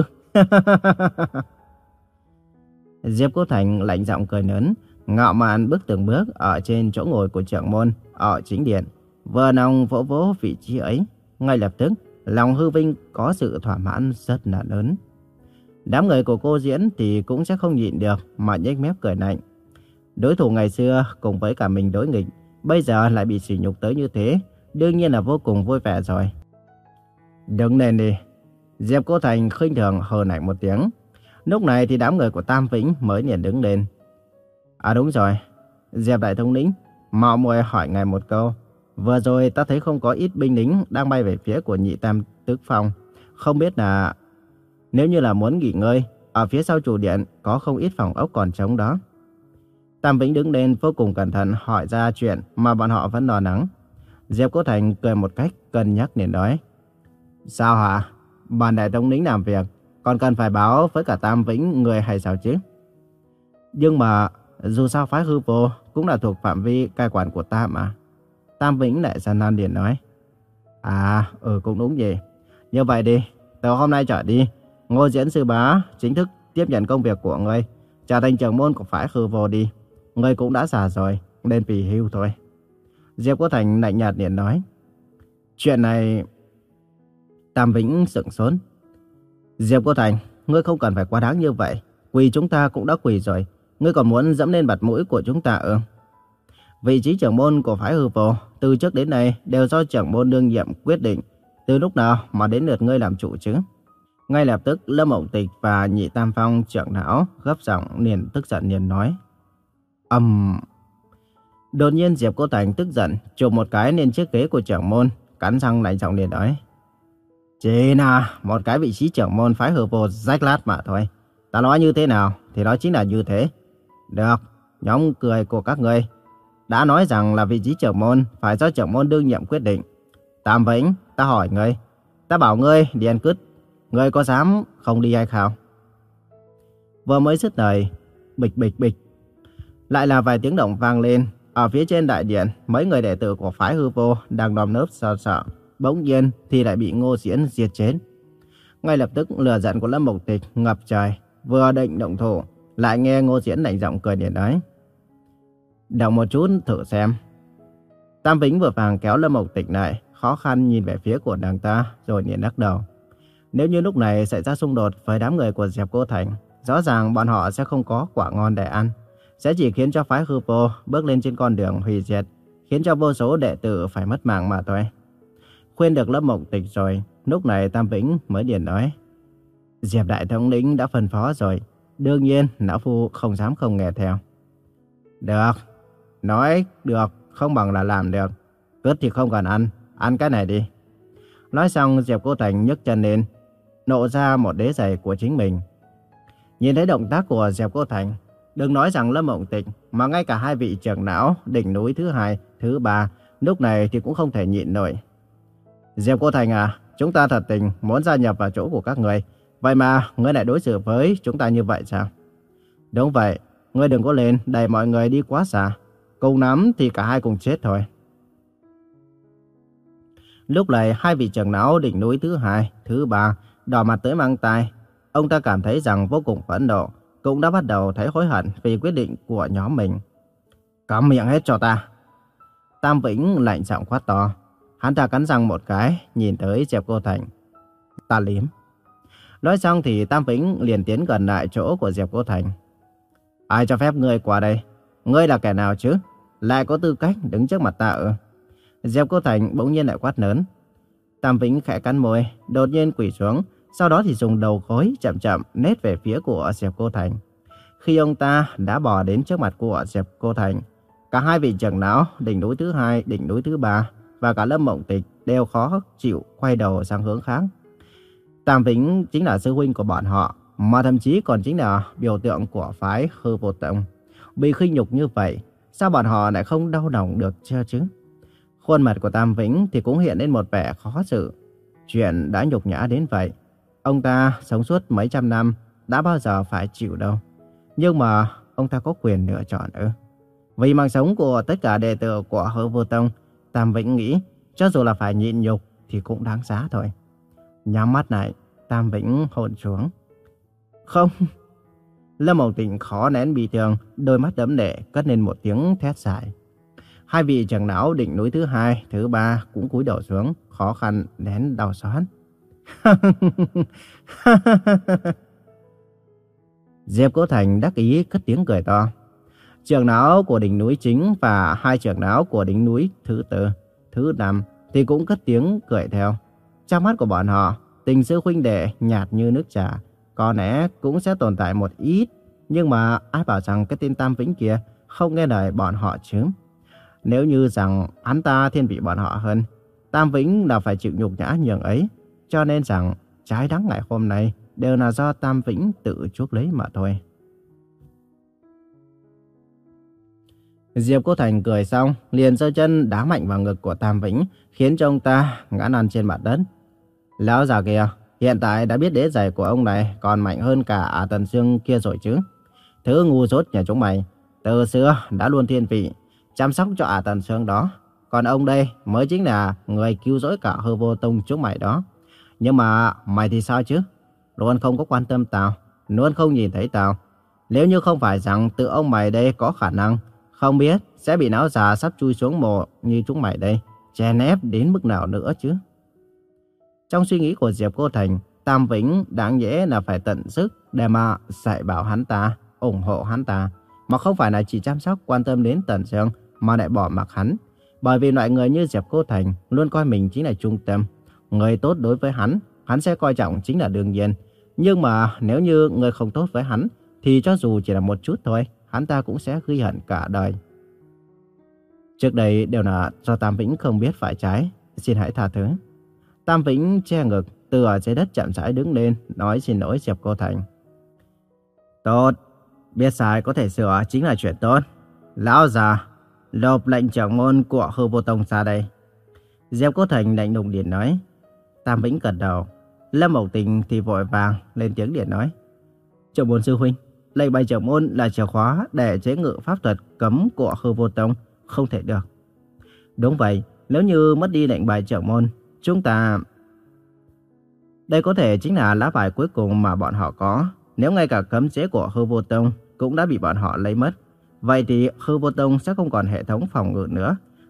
Diệp Cô Thành lạnh giọng cười lớn, ngạo mạn bước từng bước ở trên chỗ ngồi của trưởng môn ở chính điện, vừa nòng vỗ vỗ vị trí ấy. Ngay lập tức, lòng hư vinh có sự thỏa mãn rất là lớn. Đám người của cô Diễn thì cũng sẽ không nhịn được mà nhếch mép cười lạnh. Đối thủ ngày xưa cùng với cả mình đối nghịch, bây giờ lại bị sỉ nhục tới như thế, đương nhiên là vô cùng vui vẻ rồi. Đứng lên đi. Diệp Cô Thành khinh thường hừ lạnh một tiếng. Lúc này thì đám người của Tam Vĩnh mới liền đứng lên. À đúng rồi, Diệp đại thống lĩnh, mạo muội hỏi ngài một câu. Vừa rồi ta thấy không có ít binh lính đang bay về phía của nhị Tam Tước Phong. Không biết là nếu như là muốn nghỉ ngơi, ở phía sau chủ điện có không ít phòng ốc còn trống đó. Tam Vĩnh đứng lên vô cùng cẩn thận hỏi ra chuyện mà bọn họ vẫn lo lắng. Diệp Cô Thành cười một cách cân nhắc liền nói. Sao hả? Bản đại thống lĩnh làm việc, còn cần phải báo với cả Tam Vĩnh người hay sao chứ? Nhưng mà dù sao phái Hư Vô cũng là thuộc phạm vi cai quản của ta mà. Tam Vĩnh lại gian nan liền nói. À, ừ cũng đúng vậy. Như vậy đi, từ hôm nay trở đi, Ngô Diễn sư bá chính thức tiếp nhận công việc của ngươi, trở thành trưởng môn của phái Hư Vô đi. Ngươi cũng đã già rồi, nên vì hưu thôi. Diệp Cô Thành lạnh nhạt liền nói. Chuyện này... Tam Vĩnh sững sốt. Diệp Cô Thành, ngươi không cần phải quá đáng như vậy. Quỳ chúng ta cũng đã quỳ rồi, ngươi còn muốn dẫm lên mặt mũi của chúng ta ư? Vị trí trưởng môn của phái Hư Vô từ trước đến nay đều do trưởng môn đương nhiệm quyết định. Từ lúc nào mà đến lượt ngươi làm chủ chứ? Ngay lập tức Lâm Mộng Tịch và nhị Tam Phong trưởng lão gấp giọng liền tức giận liền nói. Ầm. Um... Đột nhiên Diệp Cô Thành tức giận chụp một cái lên chiếc ghế của trưởng môn, cắn răng lạnh giọng liền nói. Chỉ là một cái vị trí trưởng môn phái Hư Vô rách lát mà thôi. Ta nói như thế nào thì đó chính là như thế. Được, nhóm cười của các ngươi đã nói rằng là vị trí trưởng môn phải do trưởng môn đương nhiệm quyết định. Tam Vĩnh, ta hỏi ngươi, ta bảo ngươi đi ăn cứt, ngươi có dám không đi hay không? Vừa mới dứt lời, bịch bịch bịch, lại là vài tiếng động vang lên. Ở phía trên đại điện, mấy người đệ tử của phái Hư Vô đang nơm nớp sợ sợ, bỗng nhiên thì lại bị Ngô Diễn giết chết. Ngay lập tức lửa giận của Lâm Mộc Tịch ngập trời, vừa định động thủ, lại nghe Ngô Diễn lạnh giọng cười điện nói. Động một chút thử xem. Tam Vĩnh vừa vàng kéo Lâm Mộc Tịch lại, khó khăn nhìn về phía của nàng ta, rồi liền lắc đầu. Nếu như lúc này xảy ra xung đột với đám người của Diệp Cô Thành, rõ ràng bọn họ sẽ không có quả ngon để ăn, sẽ chỉ khiến cho phái Hư Vô bước lên trên con đường hủy diệt, khiến cho vô số đệ tử phải mất mạng mà thôi. Khuyên được Lâm Mộng Tịch rồi, lúc này Tam Vĩnh mới liền nói. Diệp đại thống lĩnh đã phân phó rồi, đương nhiên lão phu không dám không nghe theo. Được, nói được không bằng là làm được. Cướp thì không cần ăn, ăn cái này đi. Nói xong Diệp Cô Thành nhấc chân lên, nộ ra một đế giày của chính mình. Nhìn thấy động tác của Diệp Cô Thành, đừng nói rằng Lâm Mộng Tịch, mà ngay cả hai vị trưởng lão đỉnh núi thứ hai, thứ ba, lúc này thì cũng không thể nhịn nổi. Diệp Cô Thành à, chúng ta thật tình muốn gia nhập vào chỗ của các người, vậy mà ngươi lại đối xử với chúng ta như vậy sao? Đúng vậy, ngươi đừng có lên đẩy mọi người đi quá xa, cùng lắm thì cả hai cùng chết thôi. Lúc này hai vị trưởng lão đỉnh núi thứ hai, thứ ba đỏ mặt tới mang tai. Ông ta cảm thấy rằng vô cùng phẫn nộ, cũng đã bắt đầu thấy hối hận vì quyết định của nhóm mình. Cắm miệng hết cho ta. Tam Vĩnh lạnh giọng quát to. Hắn ta cắn răng một cái, nhìn tới Diệp Cô Thành. Ta liếm. Nói xong thì Tam Vĩnh liền tiến gần lại chỗ của Diệp Cô Thành. Ai cho phép ngươi qua đây? Ngươi là kẻ nào chứ? Lại có tư cách đứng trước mặt ta ư? Diệp Cô Thành bỗng nhiên lại quát lớn. Tam Vĩnh khẽ cắn môi, đột nhiên quỳ xuống, sau đó thì dùng đầu gối chậm chậm nết về phía của Diệp Cô Thành. Khi ông ta đã bò đến trước mặt của Diệp Cô Thành, cả hai vị trưởng lão đỉnh núi thứ hai, đỉnh núi thứ ba và cả Lâm Mộng Tịch đều khó chịu quay đầu sang hướng khác. Tam Vĩnh chính là sư huynh của bọn họ, mà thậm chí còn chính là biểu tượng của phái Hư Vô Tông. Bị khinh nhục như vậy, sao bọn họ lại không đau lòng được chưa chứ? Khuôn mặt của Tam Vĩnh thì cũng hiện lên một vẻ khó xử. Chuyện đã nhục nhã đến vậy, ông ta sống suốt mấy trăm năm, đã bao giờ phải chịu đâu. Nhưng mà ông ta có quyền lựa chọn ư? Vì mạng sống của tất cả đệ tử của Hư Vô Tông, Tam Vĩnh nghĩ cho dù là phải nhịn nhục thì cũng đáng giá thôi. Nhắm mắt lại, Tam Vĩnh hôn xuống. Không. Lâm Mộng Tịch khó nén bi thương, đôi mắt đẫm lệ cất lên một tiếng thét dài. Hai vị trưởng lão đỉnh núi thứ hai, thứ ba cũng cúi đầu xuống, khó khăn nén đau xót. Diệp Cô Thành đắc ý cất tiếng cười to. Trưởng lão của đỉnh núi chính và hai trưởng lão của đỉnh núi thứ tư, thứ năm thì cũng cất tiếng cười theo. Trong mắt của bọn họ, tình sư huynh đệ nhạt như nước trà, có lẽ cũng sẽ tồn tại một ít, nhưng mà ai bảo rằng cái tên Tam Vĩnh kia không nghe lời bọn họ chứ? Nếu như rằng hắn ta thiên vị bọn họ hơn, Tam Vĩnh là phải chịu nhục nhã nhường ấy, cho nên rằng trái đắng ngày hôm nay đều là do Tam Vĩnh tự chuốc lấy mà thôi. Diệp Cô Thành cười xong, liền giơ chân đá mạnh vào ngực của Tam Vĩnh, khiến cho ông ta ngã lăn trên mặt đất. Lão già kia, hiện tại đã biết đế giày của ông này còn mạnh hơn cả Ả Tần Sương kia rồi chứ. Thứ ngu dốt nhà chúng mày, từ xưa đã luôn thiên vị, chăm sóc cho Ả Tần Sương đó. Còn ông đây mới chính là người cứu rỗi cả Hư Vô Tông chúng mày đó. Nhưng mà mày thì sao chứ? Luôn không có quan tâm tao, luôn không nhìn thấy tao. Nếu như không phải rằng tự ông mày đây có khả năng, không biết sẽ bị não già sắp chui xuống mồ như chúng mày đây, chèn ép đến mức nào nữa chứ. Trong suy nghĩ của Diệp Cô Thành, Tam Vĩnh đáng nhẽ là phải tận sức để mà dạy bảo hắn ta, ủng hộ hắn ta, mà không phải là chỉ chăm sóc quan tâm đến Tần Sương mà lại bỏ mặc hắn. Bởi vì loại người như Diệp Cô Thành luôn coi mình chính là trung tâm, người tốt đối với hắn, hắn sẽ coi trọng chính là đương nhiên. Nhưng mà nếu như người không tốt với hắn, thì cho dù chỉ là một chút thôi, hắn ta cũng sẽ ghi hận cả đời. Trước đây đều là do Tam Vĩnh không biết phải trái, xin hãy tha thứ. Tam Vĩnh che ngực, từ ở dưới đất chậm rãi đứng lên, nói xin lỗi Diệp Cô Thành. Tốt, biết sai có thể sửa chính là chuyện tốt. Lão già, nộp lệnh trưởng môn của Hư Vô Tông ra đây. Diệp Cô Thành lạnh lùng điện nói. Tam Vĩnh gật đầu. Lâm Mộng Tịch thì vội vàng lên tiếng điện nói. Trưởng môn sư huynh, lệnh bài trưởng môn là chìa khóa để chế ngự pháp thuật cấm của Hư Vô Tông, không thể được. Đúng vậy, nếu như mất đi lệnh bài trưởng môn, chúng ta... Đây có thể chính là lá bài cuối cùng mà bọn họ có. Nếu ngay cả cấm chế của Hư Vô Tông cũng đã bị bọn họ lấy mất, vậy thì Hư Vô Tông sẽ không còn hệ thống phòng ngự nữa.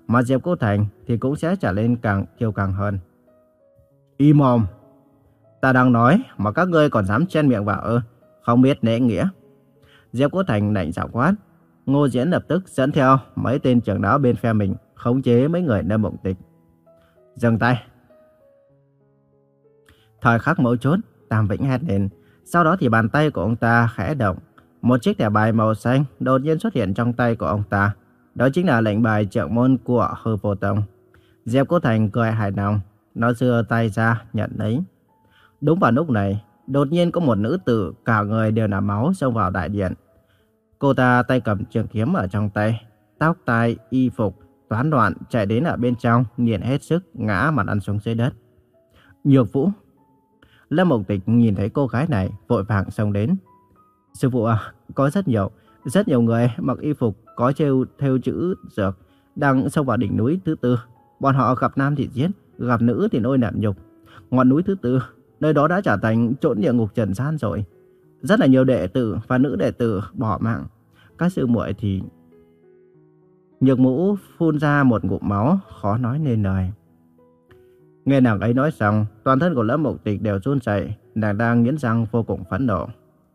mà Diệp Cô Thành thì cũng sẽ trở lên càng kiêu căng hơn. Im mồm! Ta đang nói mà các ngươi còn dám chen miệng vào ư? Không biết lễ nghĩa. Diệp Cô Thành lạnh giọng quát. Ngô Diễn lập tức dẫn theo mấy tên trưởng lão bên phe mình, khống chế mấy người Lâm Mộng Tịch. Dừng tay! Thời khắc mấu chốt, Tam Vĩnh hét lên. Sau đó thì bàn tay của ông ta khẽ động. Một chiếc thẻ bài màu xanh đột nhiên xuất hiện trong tay của ông ta. Đó chính là lệnh bài trưởng môn của Hư Vô Tông. Diệp Cô Thành cười hài lòng. Nó giơ tay ra nhận lấy. Đúng vào lúc này, đột nhiên có một nữ tử cả người đều là máu xông vào đại điện. Cô ta tay cầm trường kiếm ở trong tay, tóc tai y phục toán loạn chạy đến ở bên trong, nghiền hết sức ngã mặt ăn xuống dưới đất. Nhược Vũ! Lâm Mộng Tịch nhìn thấy cô gái này vội vàng xông đến. Sư phụ à, có rất nhiều, rất nhiều người mặc y phục có treo theo chữ dược đang xông vào đỉnh núi thứ tư. Bọn họ gặp nam thì giết, gặp nữ thì nôi nạm nhục. Ngọn núi thứ tư, nơi đó đã trở thành chốn địa ngục trần gian rồi. Rất là nhiều đệ tử và nữ đệ tử bỏ mạng. Các sư muội thì... Nhược Mũ phun ra một ngụm máu, khó nói nên lời. Nghe nàng ấy nói xong, toàn thân của Lâm Mộng Tịch đều run rẩy, nàng đang nghiến răng vô cùng phẫn nộ.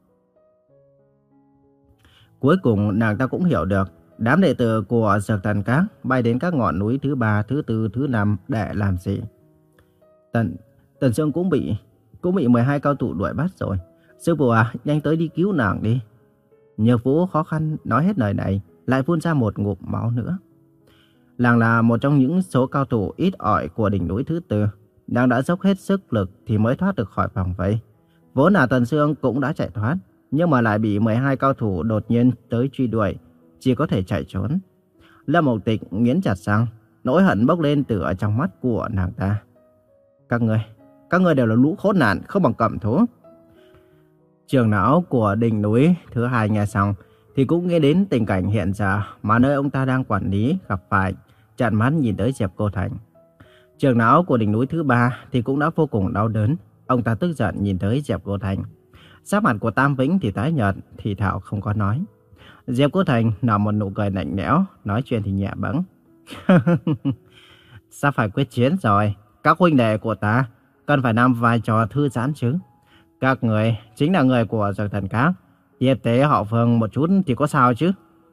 Cuối cùng nàng ta cũng hiểu được, đám đệ tử của Dược Thần Các bay đến các ngọn núi thứ ba, thứ tư, thứ năm để làm gì? Tần Tần Sương cũng bị cũng bị mười hai cao thủ đuổi bắt rồi. Sư phụ à, nhanh tới đi cứu nàng đi. Nhược Vũ khó khăn nói hết lời này, lại phun ra một ngụm máu nữa. Nàng là một trong những số cao thủ ít ỏi của đỉnh núi thứ tư. Nàng đã dốc hết sức lực thì mới thoát được khỏi vòng vây. Vốn là Tần Sương cũng đã chạy thoát, nhưng mà lại bị mười hai cao thủ đột nhiên tới truy đuổi, chỉ có thể chạy trốn. Lâm Mộng Tịch nghiến chặt răng, nỗi hận bốc lên từ ở trong mắt của nàng ta. Các ngươi, các ngươi đều là lũ khốn nạn, không bằng cẩm thú. Trưởng lão của đỉnh núi thứ hai nghe xong thì cũng nghĩ đến tình cảnh hiện giờ mà nơi ông ta đang quản lý gặp phải, trợn mắt nhìn tới Diệp Cô Thành. Trưởng lão của đỉnh núi thứ ba thì cũng đã vô cùng đau đớn, ông ta tức giận nhìn tới Diệp Cô Thành. Sắc mặt của Tam Vĩnh thì tái nhợt, thì thảo không có nói. Diệp Cô Thành nở một nụ cười lạnh lẽo, nói chuyện thì nhẹ bẫng. Sắp phải quyết chiến rồi, các huynh đệ của ta cần phải làm vai trò thư giãn chứ. Các người chính là người của Dược Thần Các, hiệp tế họ Phương một chút thì có sao chứ.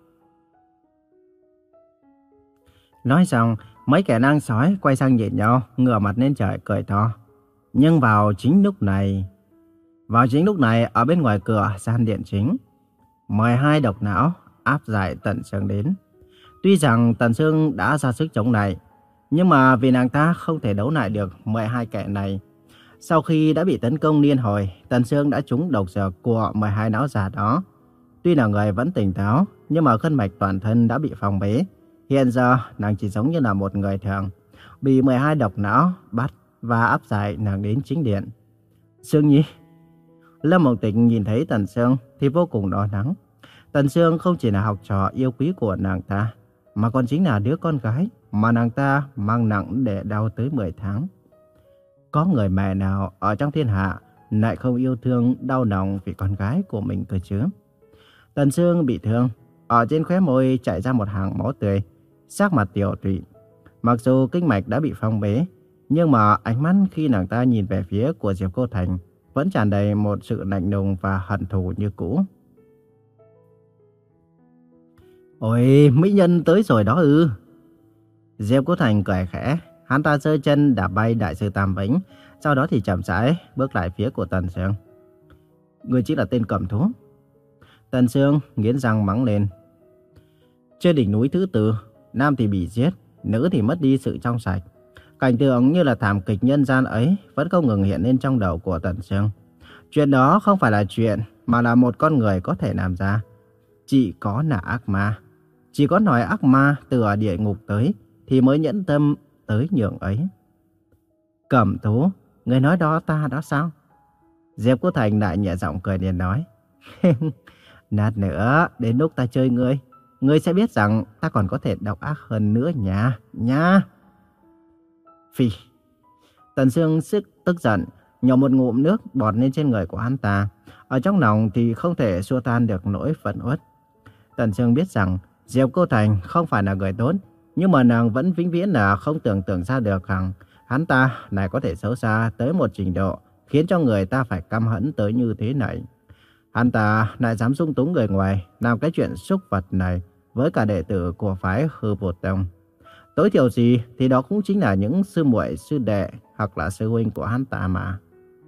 Nói xong, mấy kẻ năng sói quay sang nhìn nhau, ngửa mặt lên trời cười to. Nhưng vào chính lúc này, vào chính lúc này ở bên ngoài cửa gian điện chính, mười hai độc não áp giải Tần Sương đến. Tuy rằng Tần Sương đã ra sức chống lại, nhưng mà vì nàng ta không thể đấu lại được mười hai kẻ này. Sau khi đã bị tấn công liên hồi, Tần Sương đã trúng độc dược của mười hai não giả đó. Tuy là người vẫn tỉnh táo, nhưng mà gân mạch toàn thân đã bị phong bế. Hiện giờ nàng chỉ giống như là một người thường, bị mười hai độc não bắt và áp giải nàng đến chính điện. Sương Nhi. Lâm Mộng Tịch nhìn thấy Tần Sương thì vô cùng lo lắng. Tần Sương không chỉ là học trò yêu quý của nàng ta, mà còn chính là đứa con gái mà nàng ta mang nặng để đau tới mười tháng. Có người mẹ nào ở trong thiên hạ lại không yêu thương đau lòng vì con gái của mình cơ chứ? Tần Sương bị thương, ở trên khóe môi chảy ra một hàng máu tươi, sắc mặt tiều tụy. Mặc dù kinh mạch đã bị phong bế, nhưng mà ánh mắt khi nàng ta nhìn về phía của Diệp Cô Thành vẫn tràn đầy một sự lạnh lùng và hận thù như cũ. Ôi, mỹ nhân tới rồi đó ư? Diệp Cô Thành cười khẽ, hắn ta giơ chân đạp bay đại sư Tam Vĩnh, sau đó thì chậm rãi bước lại phía của Tần Sương. Người chính là tên cầm thú. Tần Sương nghiến răng mắng lên. Trên đỉnh núi thứ tư, nam thì bị giết, nữ thì mất đi sự trong sạch. Cảnh tượng như là thảm kịch nhân gian ấy vẫn không ngừng hiện lên trong đầu của Tần Sương. Chuyện đó không phải là chuyện mà là một con người có thể làm ra. Chỉ có là ác ma. Chỉ có nói ác ma từ ở địa ngục tới thì mới nhẫn tâm tới nhường ấy. Cẩm thú, người nói đó ta đó sao? Diệp Cô Thành lại nhẹ giọng cười liền nói. Nát nữa, đến lúc ta chơi ngươi, ngươi sẽ biết rằng ta còn có thể độc ác hơn nữa nha, nha. Phi. Tần Sương sức tức giận, nhỏ một ngụm nước bọt lên trên người của hắn ta. Ở trong lòng thì không thể xua tan được nỗi phẫn uất. Tần Sương biết rằng Diệp Cô Thành không phải là người tốt, Nhưng mà nàng vẫn vĩnh viễn là không tưởng tượng ra được rằng hắn ta này có thể xấu xa tới một trình độ khiến cho người ta phải căm hẫn tới như thế này. Hắn ta lại dám dung túng người ngoài làm cái chuyện xúc vật này với cả đệ tử của phái Hư Vô Tông. Tối thiểu gì thì đó cũng chính là những sư muội, sư đệ hoặc là sư huynh của hắn ta mà.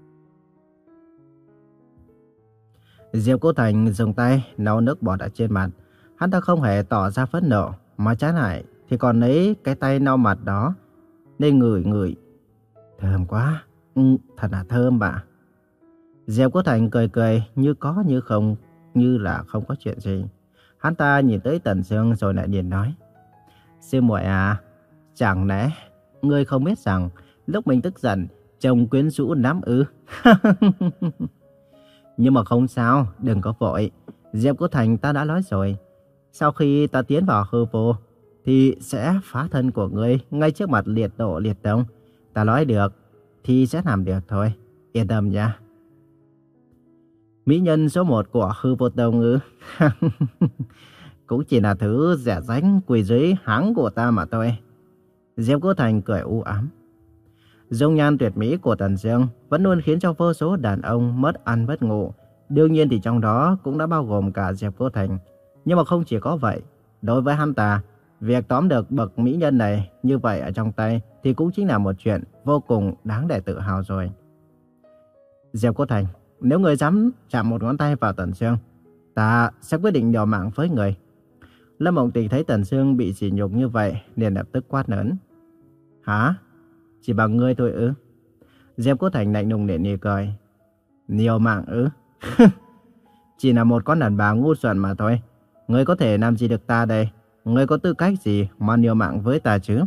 Diệp Cô Thành dùng tay lau nước bọt ở trên mặt. Hắn ta không hề tỏ ra phẫn nộ, mà trái lại thì còn lấy cái tay lau mặt đó nên ngửi ngửi. Thơm quá, ừ, thật là thơm bà. Diệp Cô Thành cười cười như có như không, như là không có chuyện gì. Hắn ta nhìn tới Tần Sương rồi lại liền nói. Sư muội à, chẳng lẽ ngươi không biết rằng lúc mình tức giận, chồng quyến rũ lắm ư? Nhưng mà không sao, đừng có vội. Diệp Cô Thành ta đã nói rồi. Sau khi ta tiến vào hư vô, thì sẽ phá thân của ngươi ngay trước mặt liệt độ liệt tông. Ta nói được, thì sẽ làm được thôi. Yên tâm nha. Mỹ nhân số một của hư vô tông ư? Cũng chỉ là thứ rẻ ránh quỳ dưới háng của ta mà thôi. Diệp Cô Thành cười u ám. Dung nhan tuyệt mỹ của Tần Dương vẫn luôn khiến cho vô số đàn ông mất ăn mất ngủ. Đương nhiên thì trong đó cũng đã bao gồm cả Diệp Cô Thành. Nhưng mà không chỉ có vậy. Đối với hắn ta, việc tóm được bậc mỹ nhân này như vậy ở trong tay thì cũng chính là một chuyện vô cùng đáng để tự hào rồi. Diệp Cô Thành, nếu người dám chạm một ngón tay vào Tần Dương, ta sẽ quyết định liều mạng với người. Lâm Mộng Tình thấy Tần Dương bị sỉ nhục như vậy, liền lập tức quát lớn. Hả? Chỉ bằng ngươi thôi ư? Diệp Cô Thành lạnh lùng nịnh nỉ cười. Liều mạng ư? Chỉ là một con đàn bà ngu xuẩn mà thôi. Ngươi có thể làm gì được ta đây? Ngươi có tư cách gì mà liều mạng với ta chứ?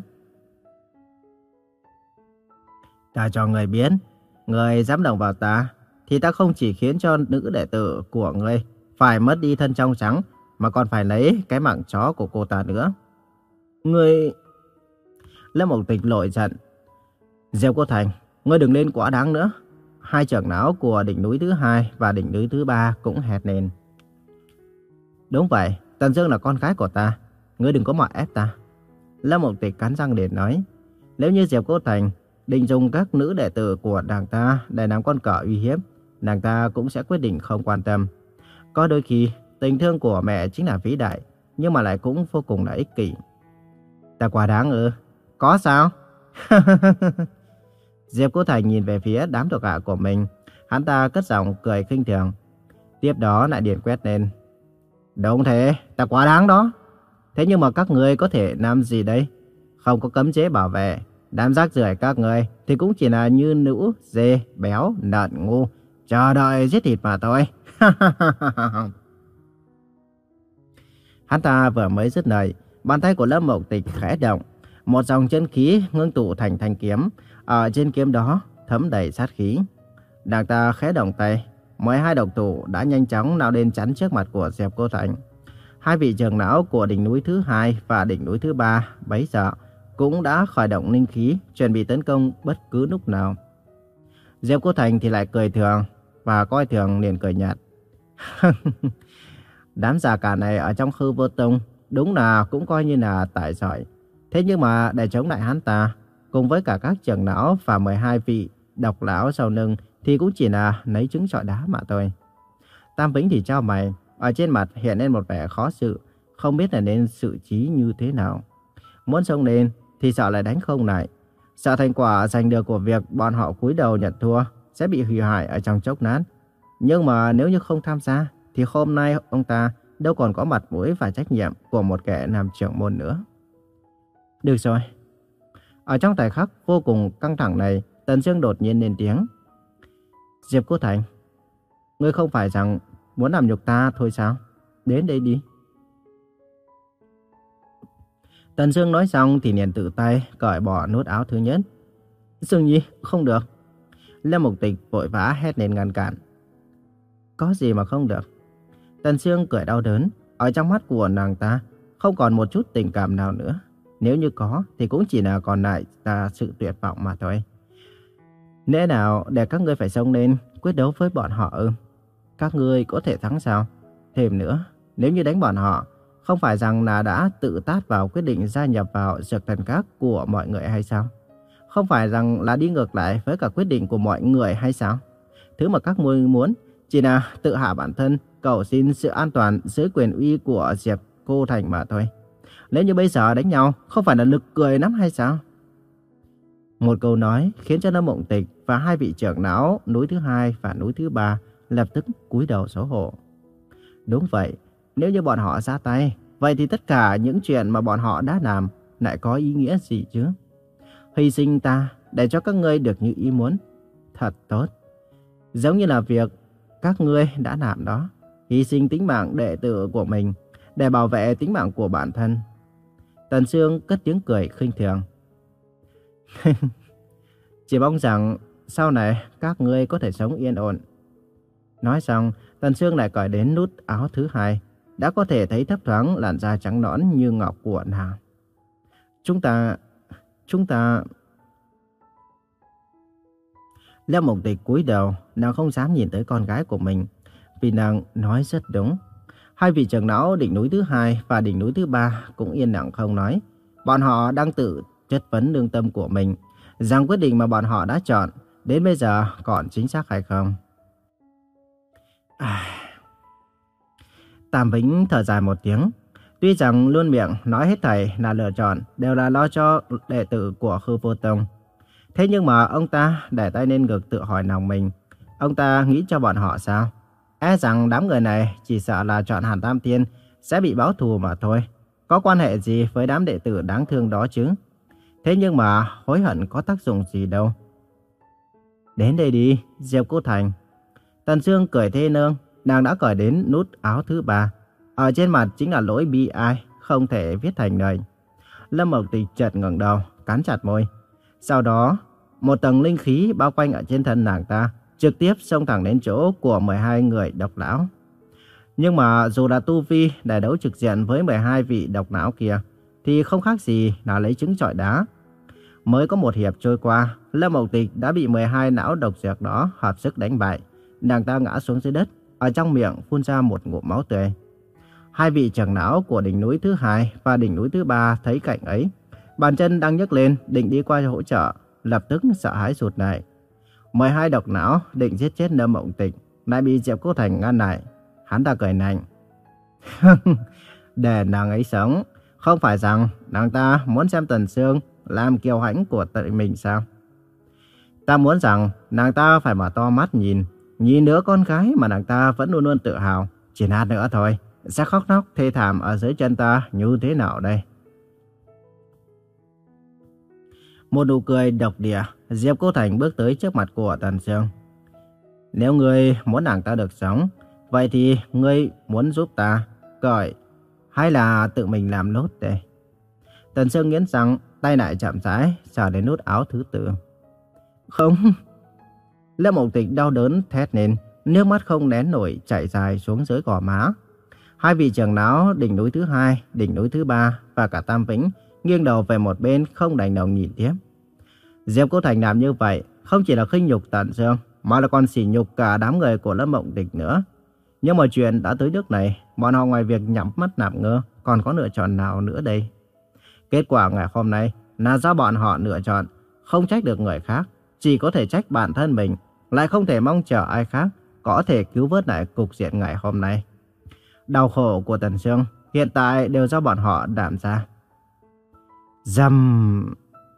Ta cho ngươi biết, ngươi dám động vào ta, thì ta không chỉ khiến cho nữ đệ tử của ngươi phải mất đi thân trong trắng, mà còn phải lấy cái mạng chó của cô ta nữa. Ngươi... Lâm Mộng Tình nổi giận. Diệp Cô Thành, ngươi đừng lên quá đáng nữa. Hai trưởng lão của đỉnh núi thứ hai và đỉnh núi thứ ba cũng hét lên. Đúng vậy, Tần Dương là con gái của ta. Ngươi đừng có mà ép ta. Lâm Mộng Tình cắn răng liền nói. Nếu như Diệp Cô Thành định dùng các nữ đệ tử của nàng ta để làm con cờ uy hiếp, nàng ta cũng sẽ quyết định không quan tâm. Có đôi khi, tình thương của mẹ chính là vĩ đại, nhưng mà lại cũng vô cùng là ích kỷ. Ta quá đáng ư? Có sao? Diệp Cô Thành nhìn về phía đám thuộc hạ của mình. Hắn ta cất giọng cười khinh thường. Tiếp đó lại điền quét lên. Đúng thế, ta quá đáng đó. Thế nhưng mà các người có thể làm gì đây? Không có cấm chế bảo vệ. Đám rác rưởi các người thì cũng chỉ là như nữ, dê, béo, lợn, ngu, chờ đợi giết thịt mà thôi. Hắn ta vừa mới dứt lời, bàn tay của Lâm Mộng Tình khẽ động. Một dòng chân khí ngưng tụ thành thanh kiếm. Ở trên kiếm đó thấm đầy sát khí. Nàng ta khẽ động tay, mười hai độc thủ đã nhanh chóng lao lên chắn trước mặt của Diệp Cô Thành. Hai vị trưởng lão của đỉnh núi thứ hai và đỉnh núi thứ ba bấy giờ cũng đã khởi động linh khí, chuẩn bị tấn công bất cứ lúc nào. Diệp Cô Thành thì lại cười thường, và coi thường liền cười nhạt. Đám già cả này ở trong Hư Vô Tông đúng là cũng coi như là tài giỏi. Thế nhưng mà để chống lại hắn ta, cùng với cả các trưởng lão và mười hai vị độc lão sau lưng, thì cũng chỉ là lấy trứng trọi đá mà thôi. Tam Vĩnh thì trao mày, ở trên mặt hiện lên một vẻ khó xử, không biết là nên xử trí như thế nào. Muốn xông lên thì sợ lại đánh không lại, sợ thành quả giành được của việc bọn họ cúi đầu nhận thua sẽ bị hủy hoại ở trong chốc lát. Nhưng mà nếu như không tham gia thì hôm nay ông ta đâu còn có mặt mũi và trách nhiệm của một kẻ làm trưởng môn nữa. Được rồi. Ở trong thời khắc vô cùng căng thẳng này, Tần Dương đột nhiên lên tiếng. Diệp Cô Thành, ngươi không phải rằng muốn làm nhục ta thôi sao? Đến đây đi. Tần Dương nói xong thì liền tự tay cởi bỏ nút áo thứ nhất. Dương Nhi, không được. Lâm Mục Tịch vội vã hét lên ngăn cản. Có gì mà không được? Tần Dương cười đau đớn. Ở trong mắt của nàng ta không còn một chút tình cảm nào nữa. Nếu như có thì cũng chỉ là còn lại là sự tuyệt vọng mà thôi. Lẽ nào để các ngươi phải xông lên quyết đấu với bọn họ ư? Các ngươi có thể thắng sao? Thêm nữa, nếu như đánh bọn họ, Không phải rằng là đã tự tát vào quyết định gia nhập vào dược thần các của mọi người hay sao? Không phải rằng là đi ngược lại với cả quyết định của mọi người hay sao? Thứ mà các ngươi muốn chỉ là tự hạ bản thân, cầu xin sự an toàn dưới quyền uy của Diệp Cô Thành mà thôi. Nếu như bây giờ đánh nhau, không phải là nực cười lắm hay sao? Một câu nói khiến cho Lâm Mộng Tịch và hai vị trưởng lão núi thứ hai và núi thứ ba lập tức cúi đầu xấu hổ. Đúng vậy, nếu như bọn họ ra tay, vậy thì tất cả những chuyện mà bọn họ đã làm lại có ý nghĩa gì chứ? Hy sinh ta để cho các ngươi được như ý muốn. Thật tốt. Giống như là việc các ngươi đã làm đó. Hy sinh tính mạng đệ tử của mình để bảo vệ tính mạng của bản thân. Tần Sương cất tiếng cười khinh thường. Chỉ mong rằng sau này các ngươi có thể sống yên ổn. Nói xong, Tần Sương lại cởi đến nút áo thứ hai, đã có thể thấy thấp thoáng làn da trắng nõn như ngọc của nàng. Chúng ta... Chúng ta... Lâm Mộng Tịch cúi đầu, nàng không dám nhìn tới con gái của mình, vì nàng nói rất đúng. Hai vị trưởng lão đỉnh núi thứ hai và đỉnh núi thứ ba cũng yên lặng không nói. Bọn họ đang tự chất vấn lương tâm của mình, rằng quyết định mà bọn họ đã chọn đến bây giờ còn chính xác hay không. À... Tam Vĩnh thở dài một tiếng. Tuy rằng luôn miệng nói hết thảy là lựa chọn đều là lo cho đệ tử của Hư Vô Tông, thế nhưng mà ông ta để tay lên ngực tự hỏi lòng mình. Ông ta nghĩ cho bọn họ sao? E rằng đám người này chỉ sợ là chọn Hàn Tam Thiên sẽ bị báo thù mà thôi. Có quan hệ gì với đám đệ tử đáng thương đó chứ? Thế nhưng mà hối hận có tác dụng gì đâu. Đến đây đi, Diệp Cô Thành. Tần Sương cười thê nương, nàng đã cởi đến nút áo thứ ba. Ở trên mặt chính là nỗi bi ai, không thể viết thành lời. Lâm Mộng Tịch chợt ngẩng đầu, cắn chặt môi. Sau đó, một tầng linh khí bao quanh ở trên thân nàng ta, trực tiếp xông thẳng đến chỗ của mười hai người độc lão. Nhưng mà dù là tu vi để đấu trực diện với mười hai vị độc lão kia, thì không khác gì là lấy trứng chọi đá. Mới có một hiệp trôi qua, Lâm Mộng Tịch đã bị mười hai não độc dược đó hợp sức đánh bại. Nàng ta ngã xuống dưới đất, ở trong miệng phun ra một ngụm máu tươi. Hai vị trưởng lão của đỉnh núi thứ hai và đỉnh núi thứ ba thấy cảnh ấy, bàn chân đang nhấc lên định đi qua hỗ trợ, lập tức sợ hãi rụt lại. mười hai độc não định giết chết Lâm Mộng Tịch, lại bị Diệp Cô Thành ngăn lại. Hắn ta cười nạnh. Để nàng ấy sống, không phải rằng nàng ta muốn xem Tần Sương làm kiêu hãnh của tự mình sao? Ta muốn rằng nàng ta phải mở to mắt nhìn, nhìn đứa con gái mà nàng ta vẫn luôn luôn tự hào. Chỉ lát nữa thôi, sẽ khóc nóc thê thảm ở dưới chân ta như thế nào đây? Một nụ cười độc địa, Diệp Cô Thành bước tới trước mặt của Tần Sương. Nếu ngươi muốn nàng ta được sống, vậy thì ngươi muốn giúp ta cởi hay là tự mình làm nốt đây? Tần Sương nghiến răng, tay lại chậm rãi sờ đến nút áo thứ tư. Không. Lâm Mộng Tịch đau đớn thét lên, nước mắt không nén nổi chảy dài xuống dưới gò má. Hai vị trưởng lão đỉnh núi thứ hai, đỉnh núi thứ ba và cả Tam Vĩnh nghiêng đầu về một bên không đành lòng nhìn tiếp. Diệp Cô Thành làm như vậy không chỉ là khinh nhục Tần Sương, mà là còn sỉ nhục cả đám người của Lâm Mộng Tịch nữa. Nhưng mà chuyện đã tới nước này, bọn họ ngoài việc nhắm mắt làm ngơ, còn có lựa chọn nào nữa đây? Kết quả ngày hôm nay là do bọn họ lựa chọn, không trách được người khác, chỉ có thể trách bản thân mình, lại không thể mong chờ ai khác có thể cứu vớt lại cục diện ngày hôm nay. Đau khổ của Tần Sương hiện tại đều do bọn họ đảm ra. Rầm.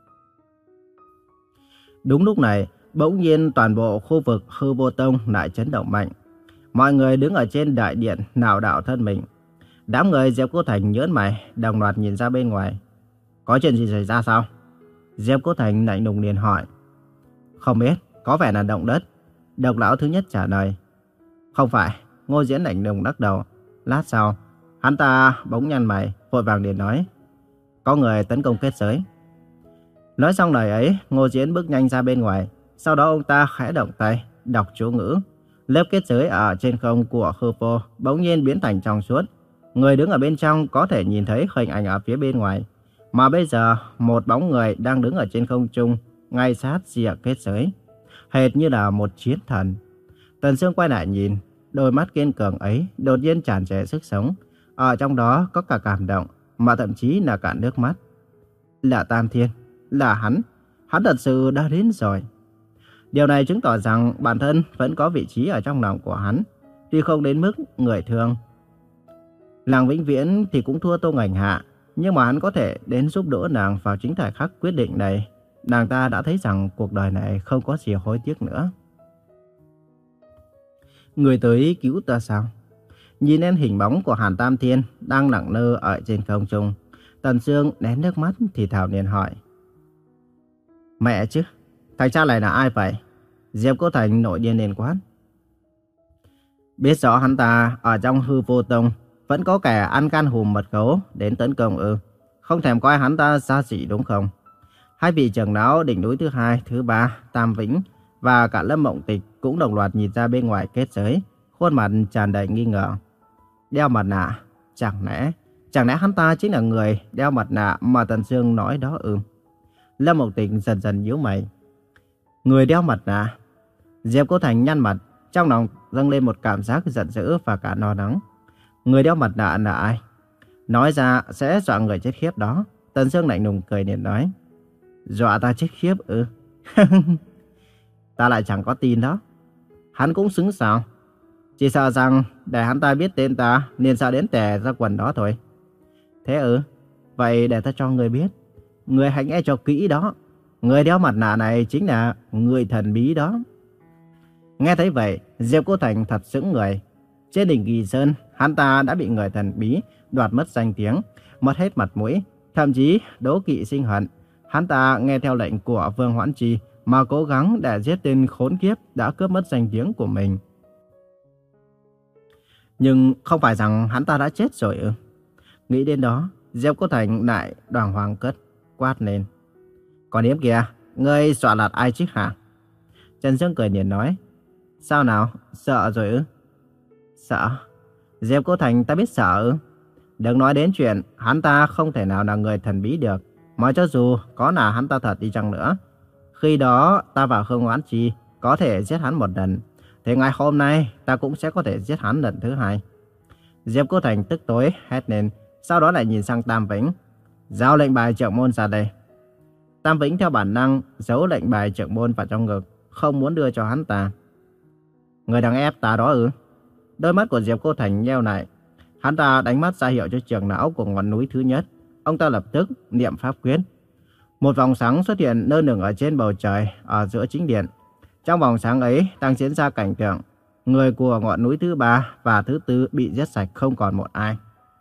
Đúng lúc này, bỗng nhiên toàn bộ khu vực Hư Vô Tông lại chấn động mạnh. Mọi người đứng ở trên đại điện lảo đảo thân mình. Đám người Diệp Cô Thành nhớn mày, đồng loạt nhìn ra bên ngoài. Có chuyện gì xảy ra sao? Diệp Cô Thành lạnh lùng liền hỏi. Không biết, có vẻ là động đất. Độc lão thứ nhất trả lời. Không phải, Ngô Diễn lạnh lùng lắc đầu. Lát sau, hắn ta bỗng nhăn mày, vội vàng liền nói. Có người tấn công kết giới. Nói xong lời ấy, Ngô Diễn bước nhanh ra bên ngoài. Sau đó ông ta khẽ động tay, đọc chú ngữ. Lớp kết giới ở trên không của Hư Vô bỗng nhiên biến thành trong suốt. Người đứng ở bên trong có thể nhìn thấy hình ảnh ở phía bên ngoài. Mà bây giờ, một bóng người đang đứng ở trên không trung, ngay sát rìa kết giới. Hệt như là một chiến thần. Tần Sương quay lại nhìn, đôi mắt kiên cường ấy đột nhiên tràn trề sức sống. Ở trong đó có cả cảm động, mà thậm chí là cả nước mắt. Là Tam Thiên, là hắn, hắn thật sự đã đến rồi. Điều này chứng tỏ rằng bản thân vẫn có vị trí ở trong lòng của hắn, tuy không đến mức người thương. Làng Vĩnh Viễn thì cũng thua Tô Ngành Hạ, nhưng mà hắn có thể đến giúp đỡ nàng vào chính thời khắc quyết định này. Nàng ta đã thấy rằng cuộc đời này không có gì hối tiếc nữa. Người tới cứu ta sao? Nhìn lên hình bóng của Hàn Tam Thiên đang lẳng lơ ở trên không trung, Tần Sương nén nước mắt thì thào liền hỏi. Mẹ chứ, thằng cha này là ai vậy? Diệp Cô Thành nổi điên lên quát. Biết rõ hắn ta ở trong Hư Vô Tông vẫn có kẻ ăn gan hùm mật gấu đến tấn công ư? Không thèm coi hắn ta ra gì đúng không? Hai vị trưởng lão đỉnh núi thứ hai, thứ ba, Tam Vĩnh và cả Lâm Mộng Tịch cũng đồng loạt nhìn ra bên ngoài kết giới, khuôn mặt tràn đầy nghi ngờ. Đeo mặt nạ, chẳng lẽ, chẳng lẽ hắn ta chính là người đeo mặt nạ mà Tần Sương nói đó ư? Lâm Mộng Tịch dần dần nhíu mày. Người đeo mặt nạ? Diệp Cô Thành nhăn mặt, trong lòng dâng lên một cảm giác giận dữ và cả lo lắng. Người đeo mặt nạ là ai? Nói ra sẽ dọa người chết khiếp đó. Tần Sương lạnh lùng cười liền nói. Dọa ta chết khiếp ư? Ta lại chẳng có tin đó. Hắn cũng xứng sao? Chỉ sợ rằng để hắn ta biết tên ta nên sợ đến tè ra quần đó thôi. Thế ư? Vậy để ta cho người biết. Người hãy nghe cho kỹ đó. Người đeo mặt nạ này chính là người thần bí đó. Nghe thấy vậy, Diệp Cô Thành thật sững người. Trên đỉnh Kỳ Sơn, hắn ta đã bị người thần bí đoạt mất danh tiếng, mất hết mặt mũi, thậm chí đố kỵ sinh hận. Hắn ta nghe theo lệnh của Vương Hoãn Trì mà cố gắng để giết tên khốn kiếp đã cướp mất danh tiếng của mình. Nhưng không phải rằng hắn ta đã chết rồi ư? Nghĩ đến đó, Diệp Cô Thành lại đoàng hoàng cất, quát lên. Còn yếm kìa, ngươi dọa lạt ai chứ hả? Trần Dương cười nhạt nói. Sao nào, sợ rồi ư? Sợ? Diệp Cô Thành ta biết sợ ư? Đừng nói đến chuyện hắn ta không thể nào là người thần bí được. Mà cho dù có là hắn ta thật đi chăng nữa, khi đó ta vào Hương Oán Chi có thể giết hắn một lần, thì ngày hôm nay ta cũng sẽ có thể giết hắn lần thứ hai. Diệp Cô Thành tức tối hét lên, sau đó lại nhìn sang Tam Vĩnh. Giao lệnh bài trưởng môn ra đây. Tam Vĩnh theo bản năng giấu lệnh bài trưởng môn vào trong ngực, không muốn đưa cho hắn ta. Người đang ép ta đó ư? Đôi mắt của Diệp Cô Thành nheo lại. Hắn ta đánh mắt ra hiệu cho trưởng lão của ngọn núi thứ nhất. Ông ta lập tức niệm pháp quyết. Một vòng sáng xuất hiện lơ lửng ở trên bầu trời, ở giữa chính điện. Trong vòng sáng ấy đang diễn ra cảnh tượng người của ngọn núi thứ ba và thứ tư bị giết sạch không còn một ai.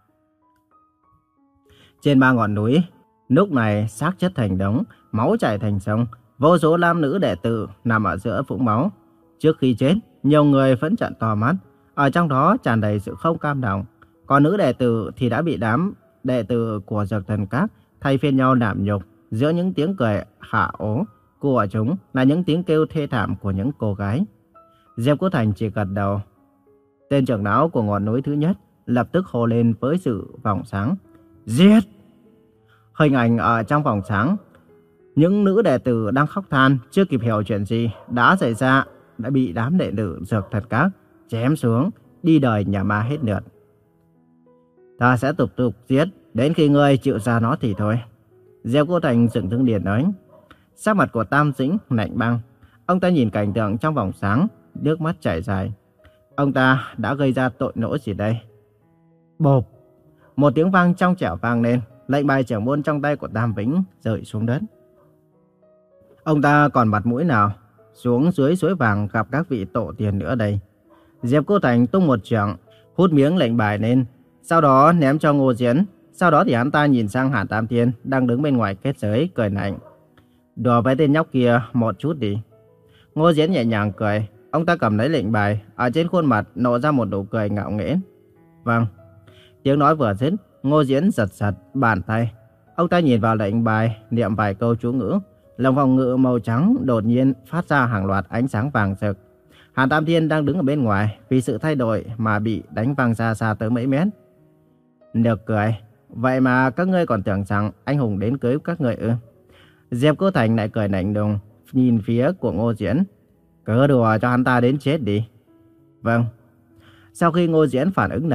Trên ba ngọn núi, lúc này xác chất thành đống, máu chảy thành sông, vô số nam nữ đệ tử nằm ở giữa vũng máu. Trước khi chết, nhiều người vẫn trợn to mắt, ở trong đó tràn đầy sự không cam lòng. Còn nữ đệ tử thì đã bị đám đệ tử của Dược Thần Các thay phiên nhau làm nhục. Giữa những tiếng cười hạ ố của chúng là những tiếng kêu thê thảm của những cô gái. Diệp Cô Thành chỉ gật đầu. Tên trưởng lão của ngọn núi thứ nhất lập tức hô lên với sự vòng sáng. Giết! Hình ảnh ở trong vòng sáng, những nữ đệ tử đang khóc than chưa kịp hiểu chuyện gì đã xảy ra, đã bị đám đệ tử Dược Thần Các chém xuống, đi đời nhà ma hết lượt. Ta sẽ tục tục giết đến khi ngươi chịu ra nó thì thôi. Diệp Cô Thành dựng thương điện nói. Sắc mặt của Tam Vĩnh lạnh băng. Ông ta nhìn cảnh tượng trong vòng sáng, nước mắt chảy dài. Ông ta đã gây ra tội lỗi gì đây? Bộp! Một tiếng vang trong trẻo vang lên. Lệnh bài trưởng môn trong tay của Tam Vĩnh rơi xuống đất. Ông ta còn mặt mũi nào xuống dưới suối vàng gặp các vị tổ tiên nữa đây? Diệp Cô Thành tung một chưởng, hút miếng lệnh bài lên, sau đó ném cho Ngô Diễn. Sau đó thì hắn ta nhìn sang Hàn Tam Thiên đang đứng bên ngoài kết giới, cười lạnh. Đùa với tên nhóc kia một chút đi. Ngô Diễn nhẹ nhàng cười. Ông ta cầm lấy lệnh bài, ở trên khuôn mặt nở ra một nụ cười ngạo nghễ. Vâng. Tiếng nói vừa dứt, Ngô Diễn giật giật bàn tay. Ông ta nhìn vào lệnh bài, niệm vài câu chú ngữ. Lòng phòng ngự màu trắng đột nhiên phát ra hàng loạt ánh sáng vàng rực. Hàn Tam Thiên đang đứng ở bên ngoài, vì sự thay đổi mà bị đánh văng ra xa tới mấy mét. Được cười. Vậy mà các ngươi còn tưởng rằng anh hùng đến cưới các ngươi ư? Diệp Cô Thành lại cười lạnh lùng, nhìn phía của Ngô Diễn. Cứ đùa cho hắn ta đến chết đi. Vâng. Sau khi Ngô Diễn phản ứng này,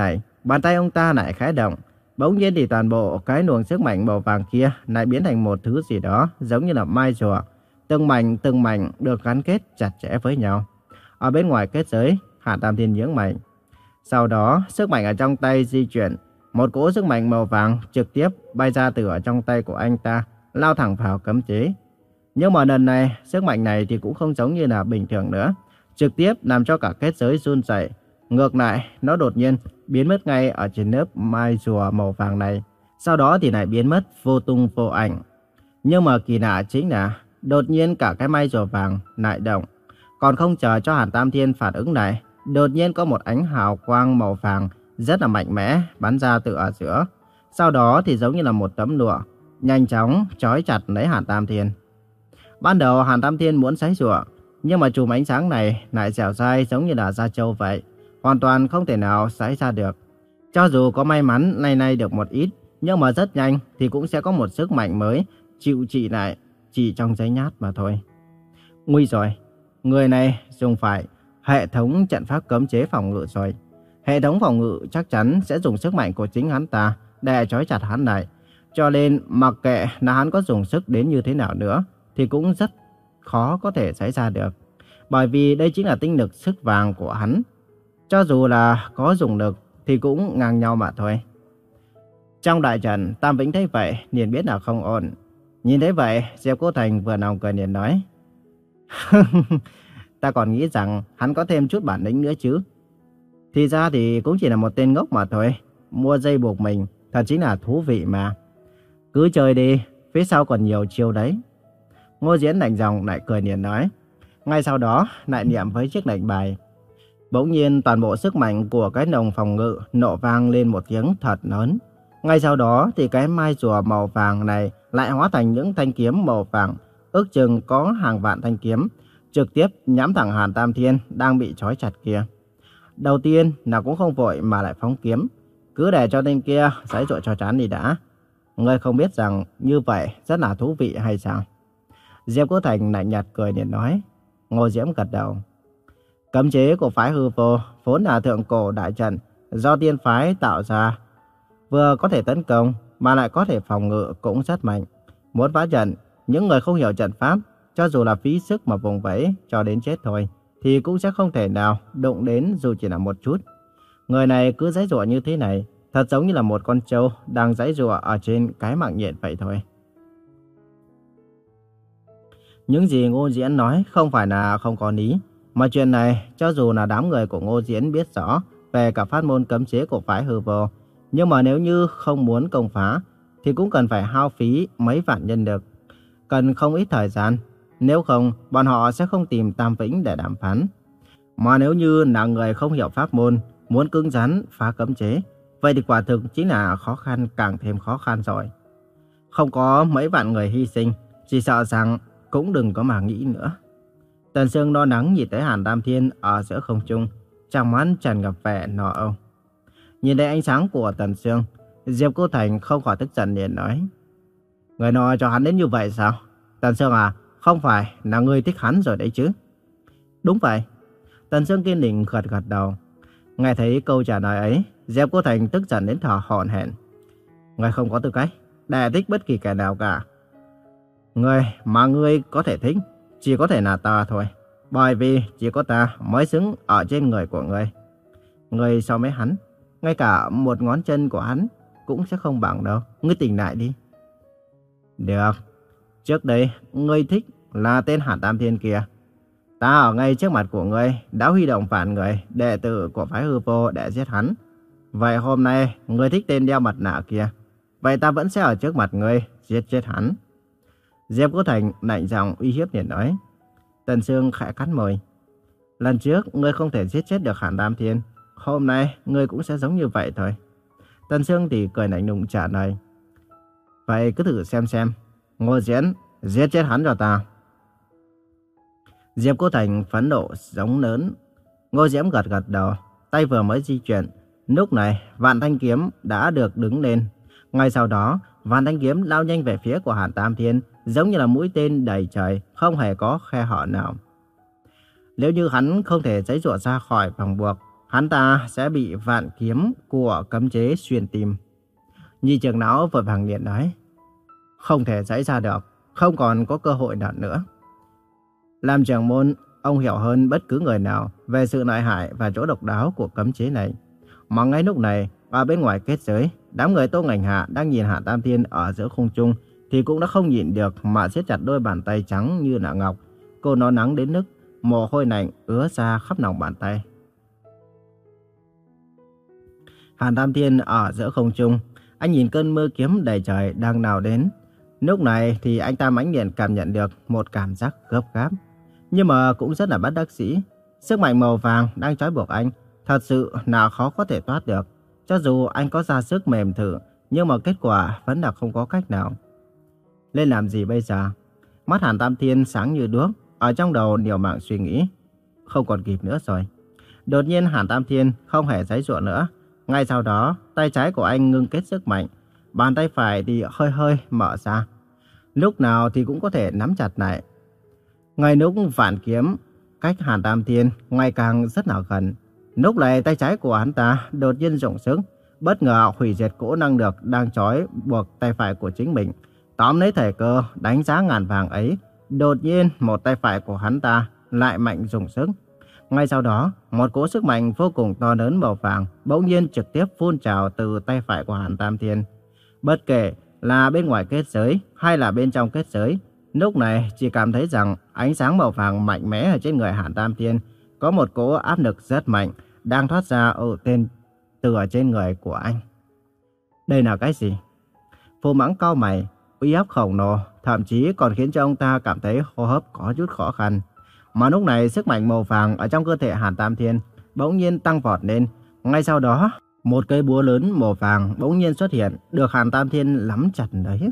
Bàn tay ông ta lại khẽ động. Bỗng nhiên thì toàn bộ cái luồng sức mạnh màu vàng kia lại biến thành một thứ gì đó giống như là mai rùa. Từng mảnh từng mảnh được gắn kết chặt chẽ với nhau. Ở bên ngoài kết giới, Hàn Tam Thiên nhướng mày. Sau đó, sức mạnh ở trong tay di chuyển. Một cỗ sức mạnh màu vàng trực tiếp bay ra từ ở trong tay của anh ta, lao thẳng vào cấm chế. Nhưng mà lần này, sức mạnh này thì cũng không giống như là bình thường nữa. Trực tiếp làm cho cả kết giới run rẩy. Ngược lại, nó đột nhiên biến mất ngay ở trên lớp mai rùa màu vàng này. Sau đó thì lại biến mất vô tung vô ảnh. Nhưng mà kỳ lạ chính là đột nhiên cả cái mai rùa vàng lại động. Còn không chờ cho Hàn Tam Thiên phản ứng lại, đột nhiên có một ánh hào quang màu vàng rất là mạnh mẽ bắn ra từ ở giữa. Sau đó thì giống như là một tấm lụa, nhanh chóng trói chặt lấy Hàn Tam Thiên. Ban đầu Hàn Tam Thiên muốn giãy giụa, nhưng mà chùm ánh sáng này lại dẻo dai giống như là da trâu vậy, hoàn toàn không thể nào giãy ra được. Cho dù có may mắn nay nay được một ít, nhưng mà rất nhanh thì cũng sẽ có một sức mạnh mới chịu trị lại chỉ trong giây nhát mà thôi. Nguy rồi, người này dùng phải hệ thống trận pháp cấm chế phòng ngự rồi. Hệ thống phòng ngự chắc chắn sẽ dùng sức mạnh của chính hắn ta để trói chặt hắn lại. Cho nên mặc kệ là hắn có dùng sức đến như thế nào nữa thì cũng rất khó có thể xảy ra được. Bởi vì đây chính là tinh lực sức vàng của hắn. Cho dù là có dùng lực thì cũng ngang nhau mà thôi. Trong đại trận, Tam Vĩnh thấy vậy liền biết là không ổn. Nhìn thấy vậy, Diệp Cô Thành vừa lòng cười liền nói: ta còn nghĩ rằng hắn có thêm chút bản lĩnh nữa chứ. Thì ra thì cũng chỉ là một tên ngốc mà thôi. Mua dây buộc mình, thật chính là thú vị mà. Cứ chơi đi, phía sau còn nhiều chiêu đấy. Ngô Diễn lạnh giọng lại cười liền nói. Ngay sau đó lại niệm với chiếc lệnh bài. Bỗng nhiên toàn bộ sức mạnh của cái lồng phòng ngự nổ vang lên một tiếng thật lớn. Ngay sau đó thì cái mai rùa màu vàng này lại hóa thành những thanh kiếm màu vàng, ước chừng có hàng vạn thanh kiếm, trực tiếp nhắm thẳng Hàn Tam Thiên đang bị trói chặt kia. Đầu tiên là cũng không vội mà lại phóng kiếm, cứ để cho tên kia giãy giụa cho chán đi đã. Ngươi không biết rằng như vậy rất là thú vị hay sao? Diệp Cô Thành lạnh nhạt cười liền nói. Ngô Diễm gật đầu. Cấm chế của phái Hư Vô vốn là thượng cổ đại trận do tiên phái tạo ra, vừa có thể tấn công mà lại có thể phòng ngự cũng rất mạnh. Muốn phá trận, những người không hiểu trận pháp, cho dù là phí sức mà vùng vẫy cho đến chết thôi, thì cũng sẽ không thể nào đụng đến dù chỉ là một chút. Người này cứ giãy giụa như thế này, thật giống như là một con trâu đang giãy giụa ở trên cái mạng nhện vậy thôi. Những gì Ngô Diễn nói không phải là không có lý, mà chuyện này cho dù là đám người của Ngô Diễn biết rõ về cả pháp môn cấm chế của phái Hư Vô, nhưng mà nếu như không muốn công phá thì cũng cần phải hao phí mấy vạn nhân lực, cần không ít thời gian. Nếu không, bọn họ sẽ không tìm Tam Vĩnh để đàm phán. Mà nếu như là người không hiểu pháp môn, muốn cứng rắn phá cấm chế, vậy thì quả thực chính là khó khăn càng thêm khó khăn rồi. Không có mấy vạn người hy sinh, chỉ sợ rằng cũng đừng có mà nghĩ nữa. Tần Sương lo lắng nhìn tới Hàn Tam Thiên ở giữa không trung, trong mắt tràn ngập vẻ lo âu. Nhìn thấy ánh sáng của Tần Sương, Diệp Cô Thành không khỏi tức giận liền nói. Người nói cho hắn đến như vậy sao? Tần Sương à, không phải là ngươi thích hắn rồi đấy chứ? Đúng vậy. Tần Sương kiên định gật gật đầu. Nghe thấy câu trả lời ấy, Diệp Cô Thành tức giận đến thở hổn hển. Ngươi không có tư cách để thích bất kỳ kẻ nào cả. Người mà ngươi có thể thích chỉ có thể là ta thôi. Bởi vì chỉ có ta mới xứng ở trên người của ngươi. Ngươi so với hắn, ngay cả một ngón chân của hắn cũng sẽ không bằng đâu. Ngươi tỉnh lại đi. Được. Trước đây, ngươi thích là tên Hàn Tam Thiên kia. Ta ở ngay trước mặt của ngươi đã huy động vạn người, đệ tử của phái Hư Vô để giết hắn. Vậy hôm nay, ngươi thích tên đeo mặt nạ kia. Vậy ta vẫn sẽ ở trước mặt ngươi giết chết hắn. Diệp Cô Thành lạnh giọng uy hiếp liền nói. Tần Sương khẽ cắn môi. Lần trước, ngươi không thể giết chết được Hàn Tam Thiên. Hôm nay, ngươi cũng sẽ giống như vậy thôi. Tần Sương thì cười lạnh lùng trả lời. Vậy cứ thử xem xem. Ngô Diễn, giết chết hắn cho ta. Diệp Cô Thành phẫn nộ giống lớn. Ngô Diễm gật gật đầu, tay vừa mới di chuyển. Lúc này, vạn thanh kiếm đã được đứng lên. Ngay sau đó, vạn thanh kiếm lao nhanh về phía của Hàn Tam Thiên, giống như là mũi tên đầy trời, không hề có khe hở nào. Nếu như hắn không thể giãy giụa ra khỏi vòng buộc, hắn ta sẽ bị vạn kiếm của cấm chế xuyên tim. Nhị trưởng lão vội vàng liền nói, không thể xảy ra được, không còn có cơ hội nào nữa. Làm trưởng môn, ông hiểu hơn bất cứ người nào về sự lợi hại và chỗ độc đáo của cấm chế này. Mà ngay lúc này, ở bên ngoài kết giới, đám người Tô Ngành Hạ đang nhìn Hàn Tam Thiên ở giữa không trung thì cũng đã không nhịn được mà siết chặt đôi bàn tay trắng như là ngọc. Cô nó nắng đến nức, mồ hôi lạnh ứa ra khắp lòng bàn tay. Hàn Tam Thiên ở giữa không trung, anh nhìn cơn mưa kiếm đầy trời đang nào đến. Lúc này thì anh ta mãnh liệt cảm nhận được một cảm giác gấp gáp, nhưng mà cũng rất là bất đắc dĩ. Sức mạnh màu vàng đang trói buộc anh, thật sự là khó có thể thoát được. Cho dù anh có ra sức mềm thử, nhưng mà kết quả vẫn là không có cách nào. Nên làm gì bây giờ? Mắt Hàn Tam Thiên sáng như đuốc, ở trong đầu nhiều mạng suy nghĩ. Không còn kịp nữa rồi. Đột nhiên Hàn Tam Thiên không hề giãy giụa nữa. Ngay sau đó, tay trái của anh ngưng kết sức mạnh, bàn tay phải thì hơi hơi mở ra. Lúc nào thì cũng có thể nắm chặt lại. Ngay lúc vạn kiếm cách Hàn Tam Thiên ngày càng rất là gần. Lúc này tay trái của hắn ta đột nhiên dùng sức, bất ngờ hủy diệt cỗ năng lực đang trói buộc tay phải của chính mình. Tóm lấy thời cơ đánh giá ngàn vàng ấy, đột nhiên một tay phải của hắn ta lại mạnh dùng sức. Ngay sau đó, một cỗ sức mạnh vô cùng to lớn màu vàng bỗng nhiên trực tiếp phun trào từ tay phải của Hàn Tam Thiên. Bất kể là bên ngoài kết giới hay là bên trong kết giới, lúc này chỉ cảm thấy rằng ánh sáng màu vàng mạnh mẽ ở trên người Hàn Tam Thiên có một cỗ áp lực rất mạnh đang thoát ra ở tên từ ở trên người của anh. Đây là cái gì? Phù Mãng cau mày, uy áp khổng lồ, thậm chí còn khiến cho ông ta cảm thấy hô hấp có chút khó khăn. Mà lúc này sức mạnh màu vàng ở trong cơ thể Hàn Tam Thiên bỗng nhiên tăng vọt lên. Ngay sau đó, một cây búa lớn màu vàng bỗng nhiên xuất hiện, được Hàn Tam Thiên nắm chặt đấy.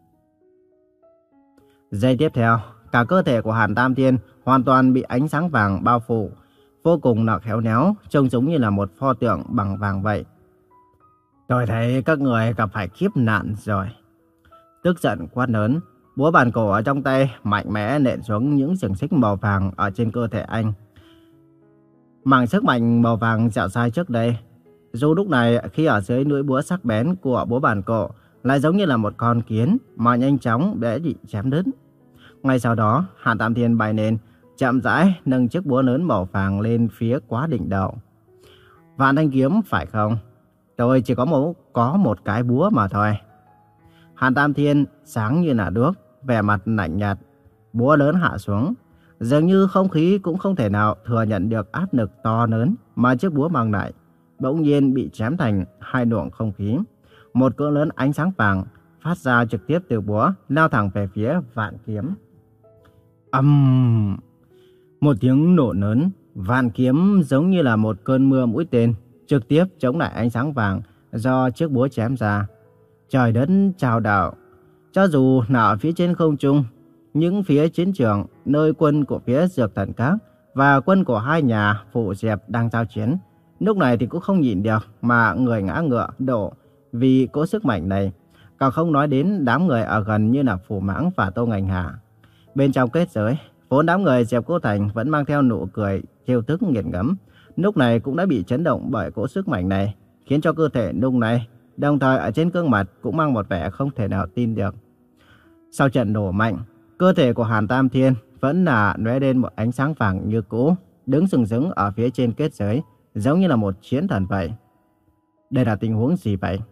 Giây tiếp theo, cả cơ thể của Hàn Tam Thiên hoàn toàn bị ánh sáng vàng bao phủ, vô cùng là khéo léo, trông giống như là một pho tượng bằng vàng vậy. Tôi thấy các người gặp phải kiếp nạn rồi. Tức giận quát lớn, búa bàn cổ ở trong tay mạnh mẽ nện xuống những xiềng xích màu vàng ở trên cơ thể anh. Mảng sức mạnh màu vàng dạo dai trước đây, dù lúc này khi ở dưới lưỡi búa sắc bén của búa bàn cổ lại giống như là một con kiến mà nhanh chóng để bị chém đứt. Ngay sau đó, Hàn Tam Thiên bay lên, chậm rãi nâng chiếc búa lớn màu vàng lên phía quá đỉnh đầu. Vạn thanh kiếm phải không? Tôi chỉ có một có một cái búa mà thôi. Hàn Tam Thiên sáng như là đuốc, vẻ mặt lạnh nhạt, búa lớn hạ xuống, dường như không khí cũng không thể nào thừa nhận được áp lực to lớn mà chiếc búa mang lại, bỗng nhiên bị chém thành hai luồng không khí. Một cỡ lớn ánh sáng vàng phát ra trực tiếp từ búa, lao thẳng về phía vạn kiếm. Ầm! Um, một tiếng nổ lớn, vạn kiếm giống như là một cơn mưa mũi tên, trực tiếp chống lại ánh sáng vàng do chiếc búa chém ra. Trời đất chao đảo. Cho dù là ở phía trên không trung, những phía chiến trường, nơi quân của phía Dược Thần Các và quân của hai nhà phụ diệp đang giao chiến, lúc này thì cũng không nhịn được mà người ngã ngựa đổ vì cỗ sức mạnh này. Càng không nói đến đám người ở gần như là Phù Mãng và Tô Ngành Hạ. Bên trong kết giới, vốn đám người Diệp Cô Thành vẫn mang theo nụ cười trêu tức nghiền ngẫm, lúc này cũng đã bị chấn động bởi cỗ sức mạnh này, khiến cho cơ thể lúc này, đồng thời ở trên gương mặt cũng mang một vẻ không thể nào tin được. Sau trận nổ mạnh, cơ thể của Hàn Tam Thiên vẫn là lóe lên một ánh sáng vàng như cũ, đứng sừng sững ở phía trên kết giới, giống như là một chiến thần vậy. Đây là tình huống gì vậy?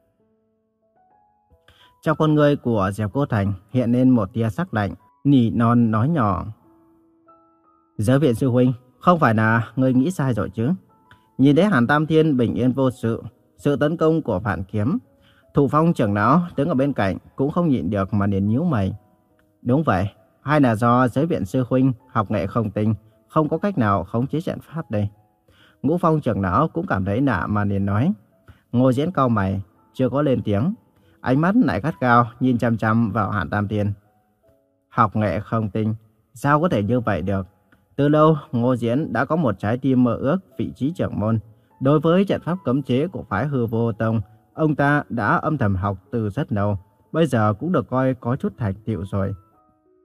Trong con người của Diệp Cô Thành hiện lên một tia sắc lạnh, nỉ non nói nhỏ. Giới viện sư huynh, không phải là người nghĩ sai rồi chứ? Nhìn thấy Hàn Tam Thiên bình yên vô sự, sự tấn công của vạn kiếm, Thụ Phong trưởng lão đứng ở bên cạnh cũng không nhịn được mà liền nhíu mày. Đúng vậy, hay là do giới viện sư huynh học nghệ không tinh, không có cách nào khống chế trận pháp đây? Ngũ Phong trưởng lão cũng cảm thấy lạ mà liền nói. Ngô Diễn cau mày, chưa có lên tiếng, ánh mắt lại gắt gao nhìn chăm chăm vào Hàn Tam Thiên. Học nghệ không tinh, sao có thể như vậy được? Từ lâu, Ngô Diễn đã có một trái tim mơ ước vị trí trưởng môn. Đối với trận pháp cấm chế của phái Hư Vô Tông, ông ta đã âm thầm học từ rất lâu, bây giờ cũng được coi có chút thành tựu rồi.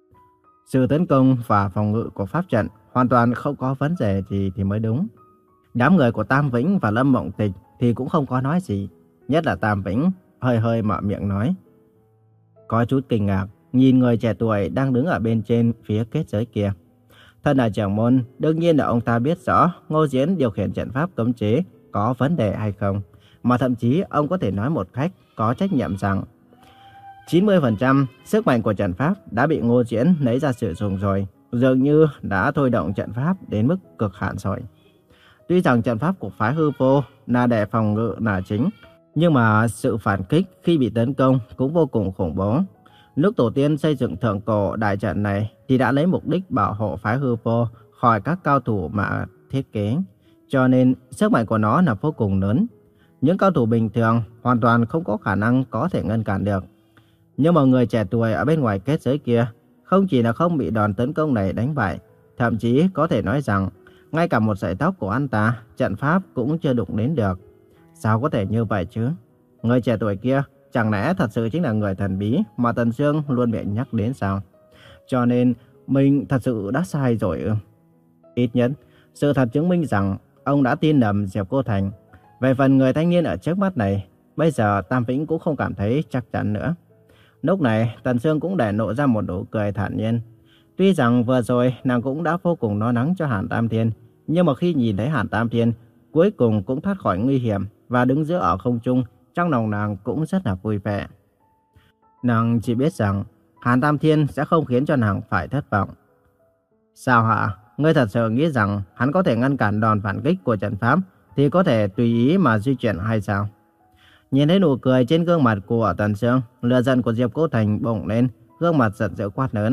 Sự tấn công và phòng ngự của pháp trận hoàn toàn không có vấn đề gì thì mới đúng. Đám người của Tam Vĩnh và Lâm Mộng Tịch thì cũng không có nói gì. Nhất là Tam Vĩnh hơi hơi mở miệng nói. Có chút kinh ngạc, nhìn người trẻ tuổi đang đứng ở bên trên phía kết giới kia. Thân là trưởng môn, đương nhiên là ông ta biết rõ Ngô Diễn điều khiển trận pháp cấm chế có vấn đề hay không. Mà thậm chí ông có thể nói một cách có trách nhiệm rằng chín mươi phần trăm sức mạnh của trận pháp đã bị Ngô Diễn lấy ra sử dụng rồi. Dường như đã thôi động trận pháp đến mức cực hạn rồi. Tuy rằng trận pháp của phái hư vô là để phòng ngự là chính, nhưng mà sự phản kích khi bị tấn công cũng vô cùng khủng bố. Lúc tổ tiên xây dựng thượng cổ đại trận này thì đã lấy mục đích bảo hộ phái hư vô khỏi các cao thủ mà thiết kế. Cho nên sức mạnh của nó là vô cùng lớn. Những cao thủ bình thường hoàn toàn không có khả năng có thể ngăn cản được. Nhưng mà người trẻ tuổi ở bên ngoài kết giới kia không chỉ là không bị đòn tấn công này đánh bại, thậm chí có thể nói rằng ngay cả một sợi tóc của anh ta, trận pháp cũng chưa đụng đến được. Sao có thể như vậy chứ? Người trẻ tuổi kia chẳng lẽ thật sự chính là người thần bí mà Tần Sương luôn miệng nhắc đến sao? Cho nên mình thật sự đã sai rồi ư? Ít nhất, sự thật chứng minh rằng ông đã tin lầm Diệp Cô Thành. Về phần người thanh niên ở trước mắt này, bây giờ Tam Vĩnh cũng không cảm thấy chắc chắn nữa. Lúc này, Tần Sương cũng để lộ ra một nụ cười thản nhiên. Tuy rằng vừa rồi nàng cũng đã vô cùng lo lắng cho Hàn Tam Thiên, nhưng mà khi nhìn thấy Hàn Tam Thiên cuối cùng cũng thoát khỏi nguy hiểm và đứng giữa ở không trung, trong lòng nàng cũng rất là vui vẻ. Nàng chỉ biết rằng Hàn Tam Thiên sẽ không khiến cho nàng phải thất vọng. Sao hả? Ngươi thật sự nghĩ rằng hắn có thể ngăn cản đòn phản kích của trận pháp thì có thể tùy ý mà di chuyển hay sao? Nhìn thấy nụ cười trên gương mặt của Tần Sương, lửa giận của Diệp Cô Thành bùng lên, gương mặt giận dữ quát lớn.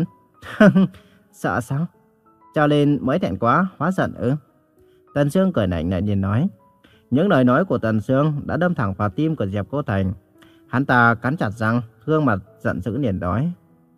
Sợ sao? Cho nên mới thẹn quá, hóa giận ư? Tần Sương cười lạnh lại nhìn nói. Những lời nói của Tần Sương đã đâm thẳng vào tim của Diệp Cô Thành. Hắn ta cắn chặt răng, gương mặt giận dữ liền nói.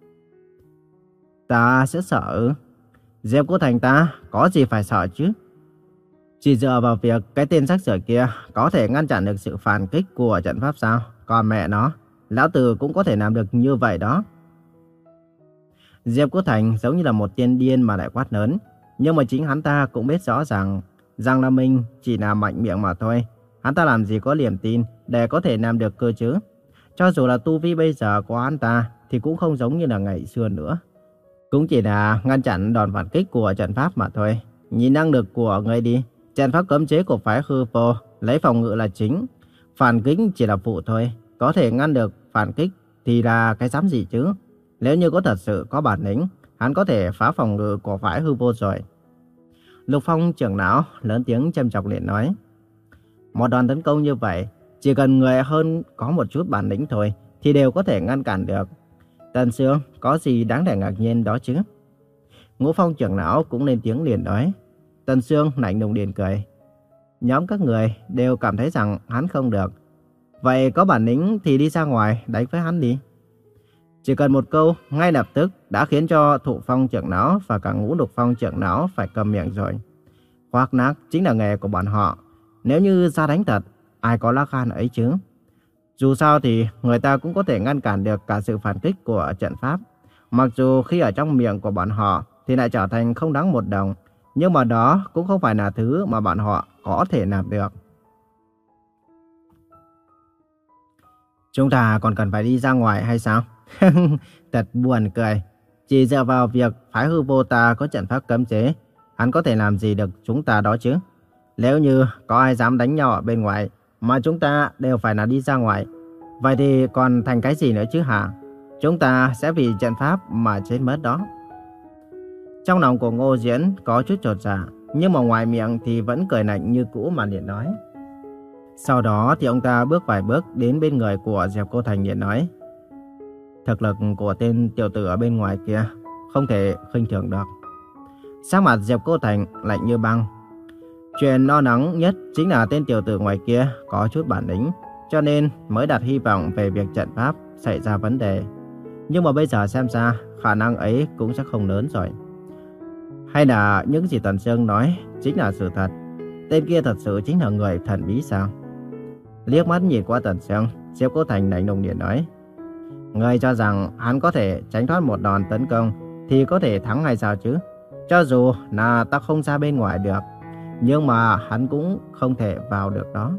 Ta sẽ sợ ư? Diệp Cô Thành ta có gì phải sợ chứ? Chỉ dựa vào việc cái tên rác rưởi kia có thể ngăn chặn được sự phản kích của trận pháp sao? Còn mẹ nó, lão tử cũng có thể làm được như vậy đó. Diệp Cô Thành giống như là một tiên điên mà lại quát lớn. Nhưng mà chính hắn ta cũng biết rõ ràng rằng là mình chỉ là mạnh miệng mà thôi. Hắn ta làm gì có niềm tin để có thể làm được cơ chứ? Cho dù là tu vi bây giờ của hắn ta thì cũng không giống như là ngày xưa nữa. Cũng chỉ là ngăn chặn đòn phản kích của trận pháp mà thôi. Nhìn năng lực của người đi. Trận pháp cấm chế của phái hư vô lấy phòng ngự là chính, phản kích chỉ là phụ thôi. Có thể ngăn được phản kích thì là cái dám gì chứ? Nếu như có thật sự có bản lĩnh, hắn có thể phá phòng ngự của phái hư vô rồi. Lục Phong trưởng lão lớn tiếng châm chọc liền nói. Một đòn tấn công như vậy, chỉ cần người hơn có một chút bản lĩnh thôi thì đều có thể ngăn cản được. Tần Sương có gì đáng để ngạc nhiên đó chứ? Ngũ Phong trưởng lão cũng lên tiếng liền nói. Tần Sương lạnh lùng liền cười. Nhóm các người đều cảm thấy rằng hắn không được. Vậy có bản lĩnh thì đi ra ngoài đánh với hắn đi. Chỉ cần một câu ngay lập tức đã khiến cho Thụ Phong trưởng lão và cả Ngũ Lục Phong trưởng lão phải cầm miệng rồi. Khoác lác chính là nghề của bọn họ. Nếu như ra đánh thật, ai có lá gan ấy chứ? Dù sao thì người ta cũng có thể ngăn cản được cả sự phản kích của trận pháp. Mặc dù khi ở trong miệng của bọn họ thì lại trở thành không đáng một đồng. Nhưng mà đó cũng không phải là thứ mà bọn họ có thể làm được. Chúng ta còn cần phải đi ra ngoài hay sao? Thật buồn cười. Chỉ dựa vào việc phái hư vô ta có trận pháp cấm chế, hắn có thể làm gì được chúng ta đó chứ? Nếu như có ai dám đánh nhau ở bên ngoài mà chúng ta đều phải là đi ra ngoài, vậy thì còn thành cái gì nữa chứ hả? Chúng ta sẽ vì trận pháp mà chết mất đó. Trong lòng của Ngô Diễn có chút chột dạ, nhưng mà ngoài miệng thì vẫn cười lạnh như cũ mà liền nói. Sau đó thì ông ta bước vài bước đến bên người của Diệp Cô Thành liền nói. Thực lực của tên tiểu tử ở bên ngoài kia không thể khinh thường được. Sắc mặt Diệp Cô Thành lạnh như băng. Chuyện lo lắng nhất chính là tên tiểu tử ngoài kia có chút bản lĩnh, cho nên mới đặt hy vọng về việc trận pháp xảy ra vấn đề. Nhưng mà bây giờ xem ra khả năng ấy cũng sẽ không lớn rồi. Hay là những gì Tần Sương nói chính là sự thật? Tên kia thật sự chính là người thần bí sao? Liếc mắt nhìn qua Tần Sương, Diệp Cô Thành lạnh lùng điện nói. Người cho rằng hắn có thể tránh thoát một đòn tấn công thì có thể thắng hay sao chứ? Cho dù là ta không ra bên ngoài được, nhưng mà hắn cũng không thể vào được đó.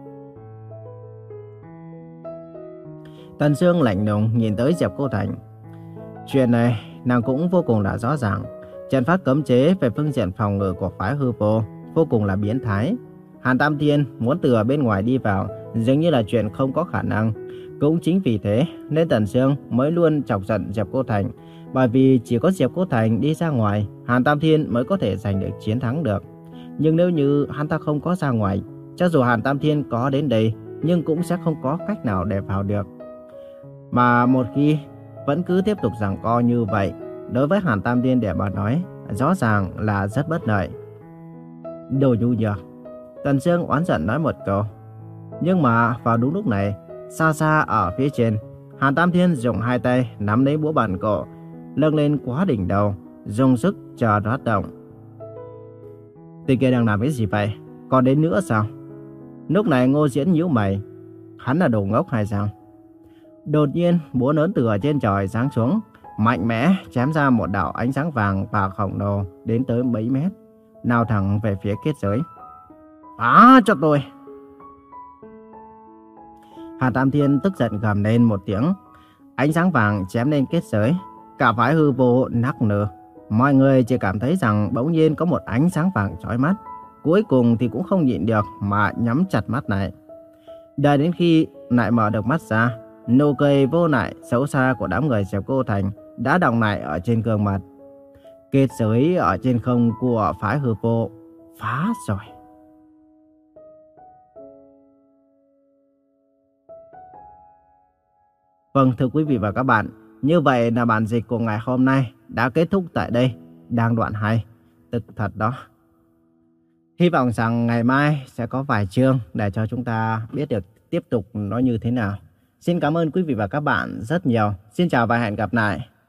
Tần Sương lạnh lùng nhìn tới Diệp Cô Thành. Chuyện này nàng cũng vô cùng là rõ ràng. Trận pháp cấm chế về phương diện phòng ngự của phái hư vô vô cùng là biến thái. Hàn Tam Thiên muốn từ ở bên ngoài đi vào dường như là chuyện không có khả năng. Cũng chính vì thế nên Tần Sương mới luôn chọc giận Diệp Cô Thành. Bởi vì chỉ có Diệp Cô Thành đi ra ngoài, Hàn Tam Thiên mới có thể giành được chiến thắng được. Nhưng nếu như hắn ta không có ra ngoài, cho dù Hàn Tam Thiên có đến đây, nhưng cũng sẽ không có cách nào để vào được. Mà một khi vẫn cứ tiếp tục giằng co như vậy, đối với Hàn Tam Thiên để mà nói, rõ ràng là rất bất lợi. Đồ nhu nhược, Tần Sương oán giận nói một câu. Nhưng mà vào đúng lúc này, xa xa ở phía trên, Hàn Tam Thiên dùng hai tay nắm lấy búa bàn cổ, nâng lên quá đỉnh đầu, dùng sức chờ nó hoạt động. Tên kia đang làm cái gì vậy? Còn đến nữa sao? Lúc này Ngô Diễn nhíu mày, hắn là đồ ngốc hay sao? Đột nhiên, búa lớn từ ở trên trời giáng xuống, mạnh mẽ chém ra một đạo ánh sáng vàng và khổng lồ đến tới mấy mét, lao thẳng về phía kết giới. Phá cho tôi! Hàn Tam Thiên tức giận gầm lên một tiếng, ánh sáng vàng chém lên kết giới, cả phái hư vô nắc nở. Mọi người chỉ cảm thấy rằng bỗng nhiên có một ánh sáng vàng chói mắt, cuối cùng thì cũng không nhịn được mà nhắm chặt mắt lại. Đợi đến khi lại mở được mắt ra, nụ cười vô lại xấu xa của đám người Diệp Cô Thành đã đọng lại ở trên gương mặt. Kết giới ở trên không của phái hư vô phá rồi. Vâng, thưa quý vị và các bạn, như vậy là bản dịch của ngày hôm nay đã kết thúc tại đây. Đang đoạn hay, tức thật đó. Hy vọng rằng ngày mai sẽ có vài chương để cho chúng ta biết được tiếp tục nó như thế nào. Xin cảm ơn quý vị và các bạn rất nhiều. Xin chào và hẹn gặp lại.